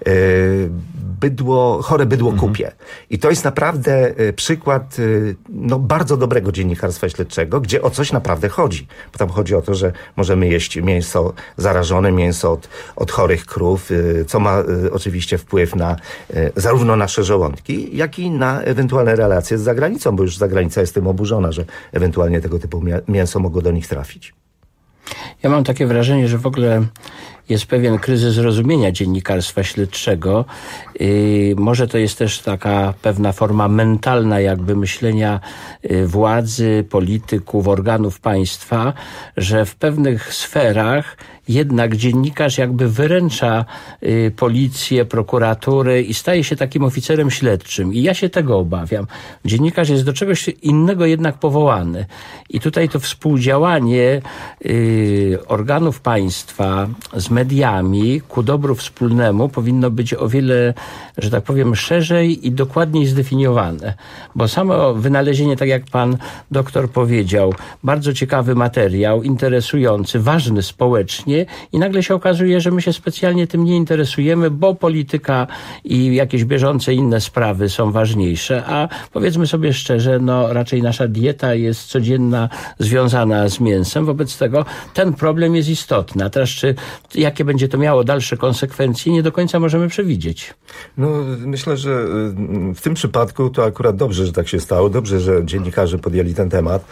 Bydło, chore bydło kupie. I to jest naprawdę przykład no, bardzo dobrego dziennikarstwa śledczego, gdzie o coś naprawdę chodzi. Bo tam chodzi o to, że możemy jeść mięso zarażone, mięso od, od chorych krów, co ma oczywiście wpływ na zarówno nasze żołądki, jak i na ewentualne relacje z zagranicą, bo już zagranica jest tym oburzona, że ewentualnie tego typu mięso mogło do nich trafić. Ja mam takie wrażenie, że w ogóle jest pewien kryzys rozumienia dziennikarstwa śledczego. Yy, może to jest też taka pewna forma mentalna jakby myślenia yy, władzy, polityków, organów państwa, że w pewnych sferach jednak dziennikarz jakby wyręcza y, policję, prokuratury i staje się takim oficerem śledczym. I ja się tego obawiam. Dziennikarz jest do czegoś innego jednak powołany. I tutaj to współdziałanie y, organów państwa z mediami ku dobru wspólnemu powinno być o wiele, że tak powiem, szerzej i dokładniej zdefiniowane. Bo samo wynalezienie, tak jak pan doktor powiedział, bardzo ciekawy materiał, interesujący, ważny społecznie, i nagle się okazuje, że my się specjalnie tym nie interesujemy, bo polityka i jakieś bieżące inne sprawy są ważniejsze, a powiedzmy sobie szczerze, no raczej nasza dieta jest codzienna związana z mięsem, wobec tego ten problem jest istotny. A teraz czy jakie będzie to miało dalsze konsekwencje, nie do końca możemy przewidzieć. No myślę, że w tym przypadku to akurat dobrze, że tak się stało, dobrze, że dziennikarze podjęli ten temat.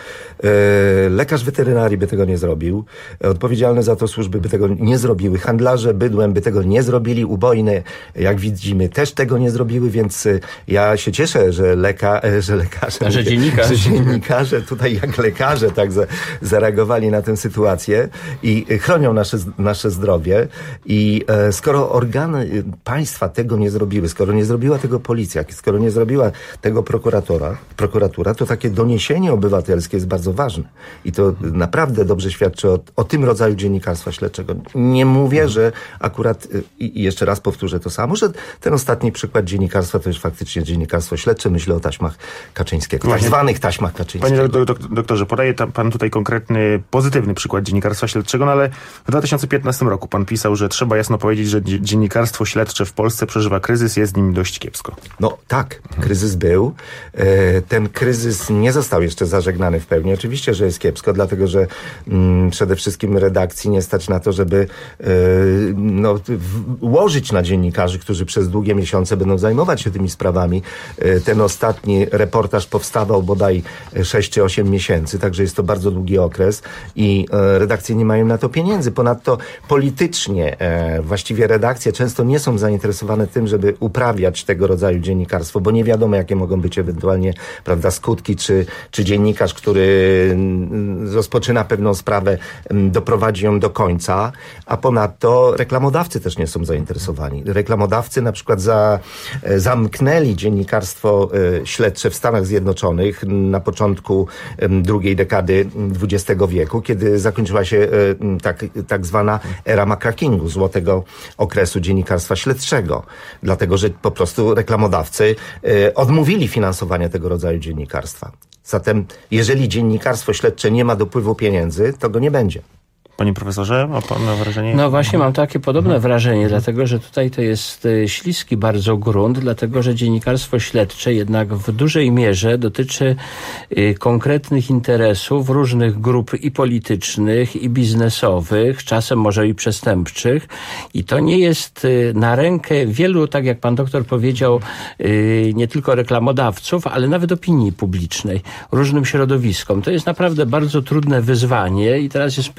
Lekarz weterynarii by tego nie zrobił, odpowiedzialne za to służby by tego nie zrobiły. Handlarze bydłem by tego nie zrobili. Ubojne, jak widzimy, też tego nie zrobiły, więc ja się cieszę, że, leka, że lekarze, że dziennikarze. że dziennikarze tutaj jak lekarze tak za, zareagowali na tę sytuację i chronią nasze, nasze zdrowie. I e, skoro organy państwa tego nie zrobiły, skoro nie zrobiła tego policja, skoro nie zrobiła tego prokuratora, prokuratura, to takie doniesienie obywatelskie jest bardzo ważne. I to naprawdę dobrze świadczy o, o tym rodzaju dziennikarstwa śledczego. Nie mówię, że akurat, i jeszcze raz powtórzę to samo, że ten ostatni przykład dziennikarstwa to jest faktycznie dziennikarstwo śledcze. Myślę o taśmach Kaczyńskiego, tak zwanych taśmach Kaczyńskiego. Panie do, do, doktorze, podaje tam pan tutaj konkretny, pozytywny przykład dziennikarstwa śledczego, no ale w dwa tysiące piętnastym roku pan pisał, że trzeba jasno powiedzieć, że dziennikarstwo śledcze w Polsce przeżywa kryzys, jest z nim dość kiepsko. No tak, kryzys był. Ten kryzys nie został jeszcze zażegnany w pełni. Oczywiście, że jest kiepsko, dlatego że mm, przede wszystkim redakcji nie stać na to, żeby yy, no, łożyć na dziennikarzy, którzy przez długie miesiące będą zajmować się tymi sprawami. Yy, ten ostatni reportaż powstawał bodaj sześć czy osiem miesięcy, także jest to bardzo długi okres i yy, redakcje nie mają na to pieniędzy. Ponadto politycznie yy, właściwie redakcje często nie są zainteresowane tym, żeby uprawiać tego rodzaju dziennikarstwo, bo nie wiadomo, jakie mogą być ewentualnie, prawda, skutki, czy, czy dziennikarz, który rozpoczyna pewną sprawę, doprowadzi ją do końca, a ponadto reklamodawcy też nie są zainteresowani. Reklamodawcy na przykład za, zamknęli dziennikarstwo śledcze w Stanach Zjednoczonych na początku drugiej dekady dwudziestego wieku, kiedy zakończyła się tak, tak zwana era McCrackingu, złotego okresu dziennikarstwa śledczego. Dlatego, że po prostu reklamodawcy odmówili finansowania tego rodzaju dziennikarstwa. Zatem, jeżeli dziennikarstwo śledcze nie ma dopływu pieniędzy, to go nie będzie. Panie profesorze, ma pan wrażenie? No właśnie mam takie podobne mhm. wrażenie, mhm. dlatego że tutaj to jest śliski bardzo grunt, dlatego że dziennikarstwo śledcze jednak w dużej mierze dotyczy y, konkretnych interesów różnych grup i politycznych, i biznesowych, czasem może i przestępczych i to nie jest y, na rękę wielu, tak jak pan doktor powiedział, y, nie tylko reklamodawców, ale nawet opinii publicznej, różnym środowiskom. To jest naprawdę bardzo trudne wyzwanie i teraz jest pytanie,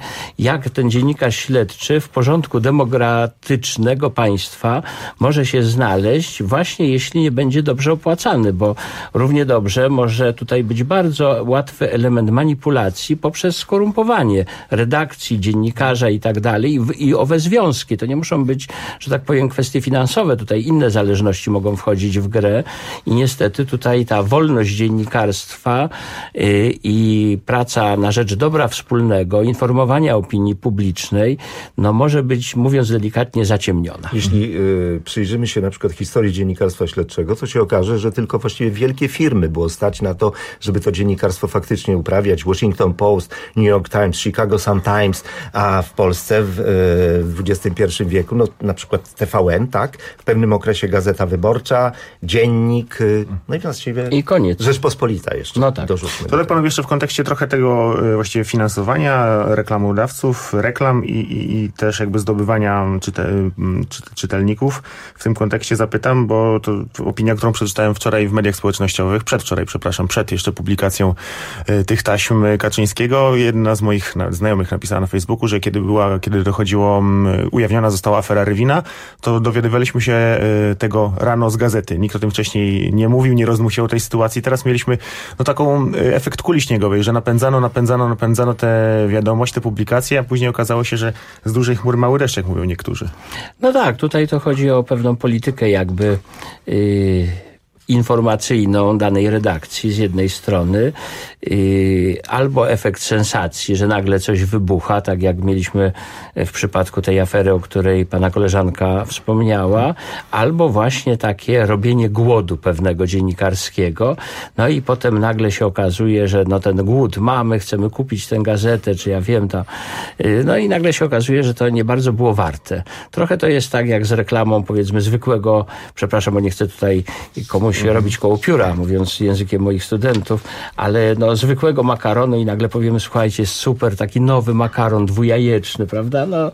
jak ten dziennikarz śledczy w porządku demokratycznego państwa może się znaleźć, właśnie jeśli nie będzie dobrze opłacany, bo równie dobrze może tutaj być bardzo łatwy element manipulacji poprzez skorumpowanie redakcji, dziennikarza i tak dalej i owe związki. To nie muszą być, że tak powiem, kwestie finansowe. Tutaj inne zależności mogą wchodzić w grę i niestety tutaj ta wolność dziennikarstwa yy, i praca na rzecz dobra wspólnego, informowania opinii publicznej, no może być, mówiąc delikatnie, zaciemniona. Jeśli y, przyjrzymy się na przykład historii dziennikarstwa śledczego, to się okaże, że tylko właściwie wielkie firmy było stać na to, żeby to dziennikarstwo faktycznie uprawiać. Washington Post, New York Times, Chicago Sun-Times, a w Polsce w, y, w dwudziestym pierwszym wieku, no na przykład T V N, tak? W pewnym okresie Gazeta Wyborcza, Dziennik, y, no i właściwie I koniec. Rzeczpospolita jeszcze. No tak. Dorzućmy. To tak panowie jeszcze w kontekście trochę tego y, właściwie finansowania reklamodawców, reklam i, i, i też jakby zdobywania czyte, czy, czytelników. W tym kontekście zapytam, bo to opinia, którą przeczytałem wczoraj w mediach społecznościowych, przedwczoraj, przepraszam, przed jeszcze publikacją y, tych taśm Kaczyńskiego. Jedna z moich na, znajomych napisała na Facebooku, że kiedy była, kiedy dochodziło, um, ujawniona została afera Rywina, to dowiadywaliśmy się y, tego rano z gazety. Nikt o tym wcześniej nie mówił, nie rozmówił o tej sytuacji. Teraz mieliśmy no taką y, efekt kuli śniegowej, że napędzano, napędzano, napędzano tę wiadomość, te publikacje, a później okazało się, że z dużej chmury mały deszcz, jak mówią niektórzy. No tak, tutaj to chodzi o pewną politykę jakby yy, informacyjną danej redakcji z jednej strony, yy, albo efekt sensacji, że nagle coś wybucha, tak jak mieliśmy w przypadku tej afery, o której pana koleżanka wspomniała, albo właśnie takie robienie głodu pewnego dziennikarskiego, no i potem nagle się okazuje, że no ten głód mamy, chcemy kupić tę gazetę, czy ja wiem, to, yy, no i nagle się okazuje, że to nie bardzo było warte. Trochę to jest tak jak z reklamą, powiedzmy, zwykłego, przepraszam, bo nie chcę tutaj komuś mhm. robić koło pióra, mówiąc językiem moich studentów, ale no zwykłego makaronu i nagle powiemy, słuchajcie, jest super, taki nowy makaron dwujajeczny, prawda? No,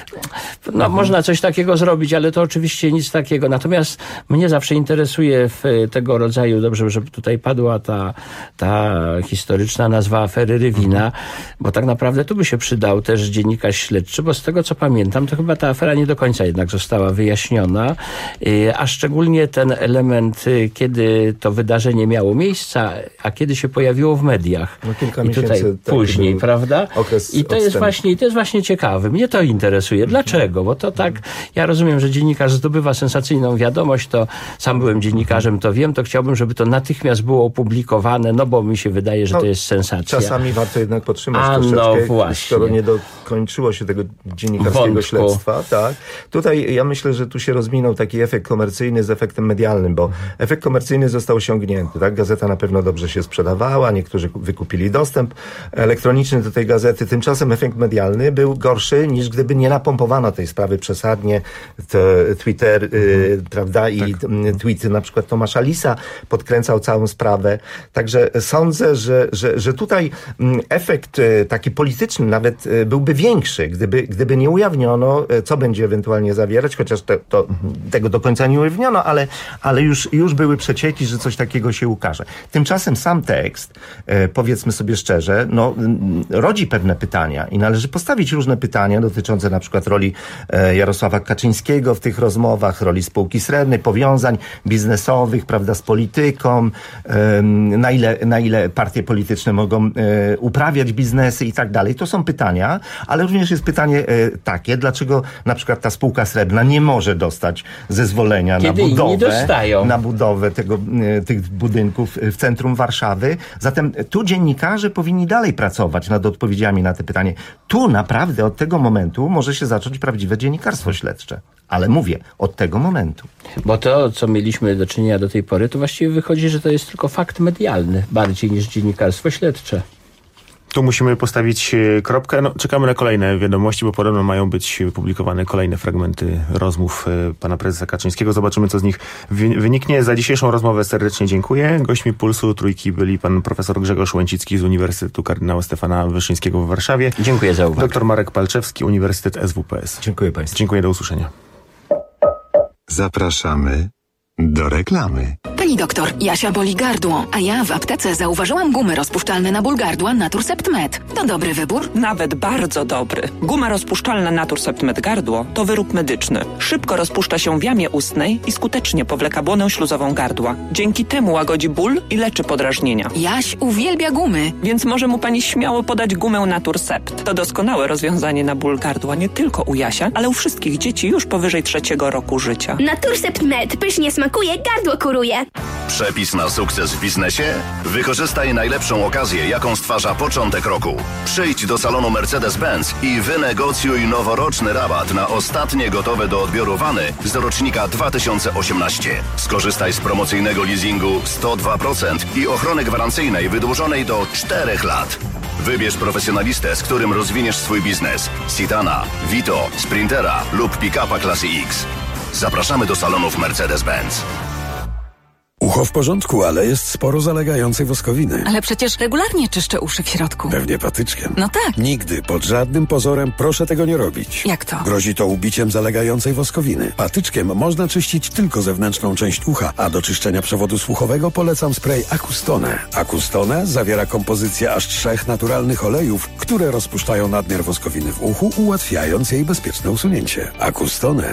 no mhm. można coś takiego zrobić, ale to oczywiście nic takiego. Natomiast mnie zawsze interesuje w tego rodzaju, dobrze, żeby tutaj padła ta, ta historyczna nazwa afery Rywina, mhm. bo tak naprawdę tu by się przydał też dziennikarz śledczy, bo z tego co pamiętam, to chyba ta afera nie do końca jednak została wyjaśniona, a szczególnie ten element, kiedy to wydarzenie miało miejsca, a kiedy się pojawiło w mediach. No kilka I tutaj później, prawda? I to jest właśnie, i to jest właśnie ciekawe. Mnie to interesuje. Dlaczego? Bo to tak, ja rozumiem, że dziennikarz zdobywa sensacyjną wiadomość, to sam byłem dziennikarzem, to wiem, to chciałbym, żeby to natychmiast było opublikowane, no bo mi się wydaje, że no, to jest sensacja. Czasami warto jednak podtrzymać a, troszeczkę, no właśnie. skoro nie dokończyło się tego dziennikarskiego Wątku. śledztwa. Tak. Tutaj ja myślę, że tu się rozminął taki efekt komercyjny z efektem medialnym, bo efekt komercyjny został osiągnięty. Tak? Gazeta na pewno dobrze się sprzedawała, niektórzy wykupili dostęp elektroniczny do tej gazety. Tymczasem efekt medialny był gorszy, niż gdyby nie napompowano tej sprawy przesadnie. Te Twitter, yy, prawda, i tak. tweety na przykład Tomasza Lisa podkręcał całą sprawę. Także sądzę, że, że, że tutaj efekt taki polityczny nawet byłby większy, gdyby, gdyby nie ujawniono, co będzie ewentualnie zawierać, chociaż te, to, tego do końca nie ujawniono, ale, ale już, już były przecieki, że coś takiego się ukaże. Tymczasem sam tekst, e, powiedzmy sobie szczerze, no, m, rodzi pewne pytania i należy postawić różne pytania dotyczące na przykład roli e, Jarosława Kaczyńskiego w tych rozmowach, roli spółki srebrnej, powiązań biznesowych, prawda, z polityką, e, na ile, na ile partie polityczne mogą e, uprawiać biznesy i tak dalej. To są pytania, ale również jest pytanie e, takie, dlaczego na przykład ta spółka srebrna nie może dostać zezwolenia Kiedy na budowę, dostają. na budowę tego, tych budynków w centrum Warszawy. Zatem tu dziennikarze powinni dalej pracować nad odpowiedziami na te pytanie. Tu naprawdę od tego momentu może się zacząć prawdziwe dziennikarstwo śledcze. Ale mówię, od tego momentu. Bo to, co mieliśmy do czynienia do tej pory, to właściwie wychodzi, że to jest tylko fakt medialny, bardziej niż dziennikarstwo śledcze. Tu musimy postawić kropkę. No, czekamy na kolejne wiadomości, bo podobno mają być publikowane kolejne fragmenty rozmów pana prezesa Kaczyńskiego. Zobaczymy, co z nich wyniknie. Za dzisiejszą rozmowę serdecznie dziękuję. Gośćmi Pulsu Trójki byli pan profesor Grzegorz Łęcicki z Uniwersytetu Kardynała Stefana Wyszyńskiego w Warszawie. Dziękuję za uwagę. Doktor Marek Palczewski, Uniwersytet S W P S. Dziękuję państwu. Dziękuję, do usłyszenia. Zapraszamy Do reklamy. Pani doktor, Jasia boli gardło, a ja w aptece zauważyłam gumy rozpuszczalne na ból gardła Naturcept Med. To dobry wybór? Nawet bardzo dobry. Guma rozpuszczalna Naturcept Med gardło to wyrób medyczny. Szybko rozpuszcza się w jamie ustnej i skutecznie powleka błonę śluzową gardła. Dzięki temu łagodzi ból i leczy podrażnienia. Jaś uwielbia gumy. Więc może mu pani śmiało podać gumę Naturcept. To doskonałe rozwiązanie na ból gardła nie tylko u Jasia, ale u wszystkich dzieci już powyżej trzeciego roku życia. Naturcept Med pysznie smakuje, gardło kuruje. Przepis na sukces w biznesie? Wykorzystaj najlepszą okazję, jaką stwarza początek roku. Przyjdź do salonu Mercedes-Benz i wynegocjuj noworoczny rabat na ostatnie gotowe do odbioru wany z rocznika dwa tysiące osiemnaście. Skorzystaj z promocyjnego leasingu sto dwa procent i ochrony gwarancyjnej wydłużonej do czterech lat. Wybierz profesjonalistę, z którym rozwiniesz swój biznes. Citana, Vito, Sprintera lub pick-upa klasy X. Zapraszamy do salonów Mercedes-Benz. Ucho w porządku, ale jest sporo zalegającej woskowiny. Ale przecież regularnie czyszczę uszy w środku. Pewnie patyczkiem. No tak. Nigdy, pod żadnym pozorem proszę tego nie robić. Jak to? Grozi to ubiciem zalegającej woskowiny. Patyczkiem można czyścić tylko zewnętrzną część ucha, a do czyszczenia przewodu słuchowego polecam spray Acustone. Acustone zawiera kompozycję aż trzech naturalnych olejów, które rozpuszczają nadmiar woskowiny w uchu, ułatwiając jej bezpieczne usunięcie. Acustone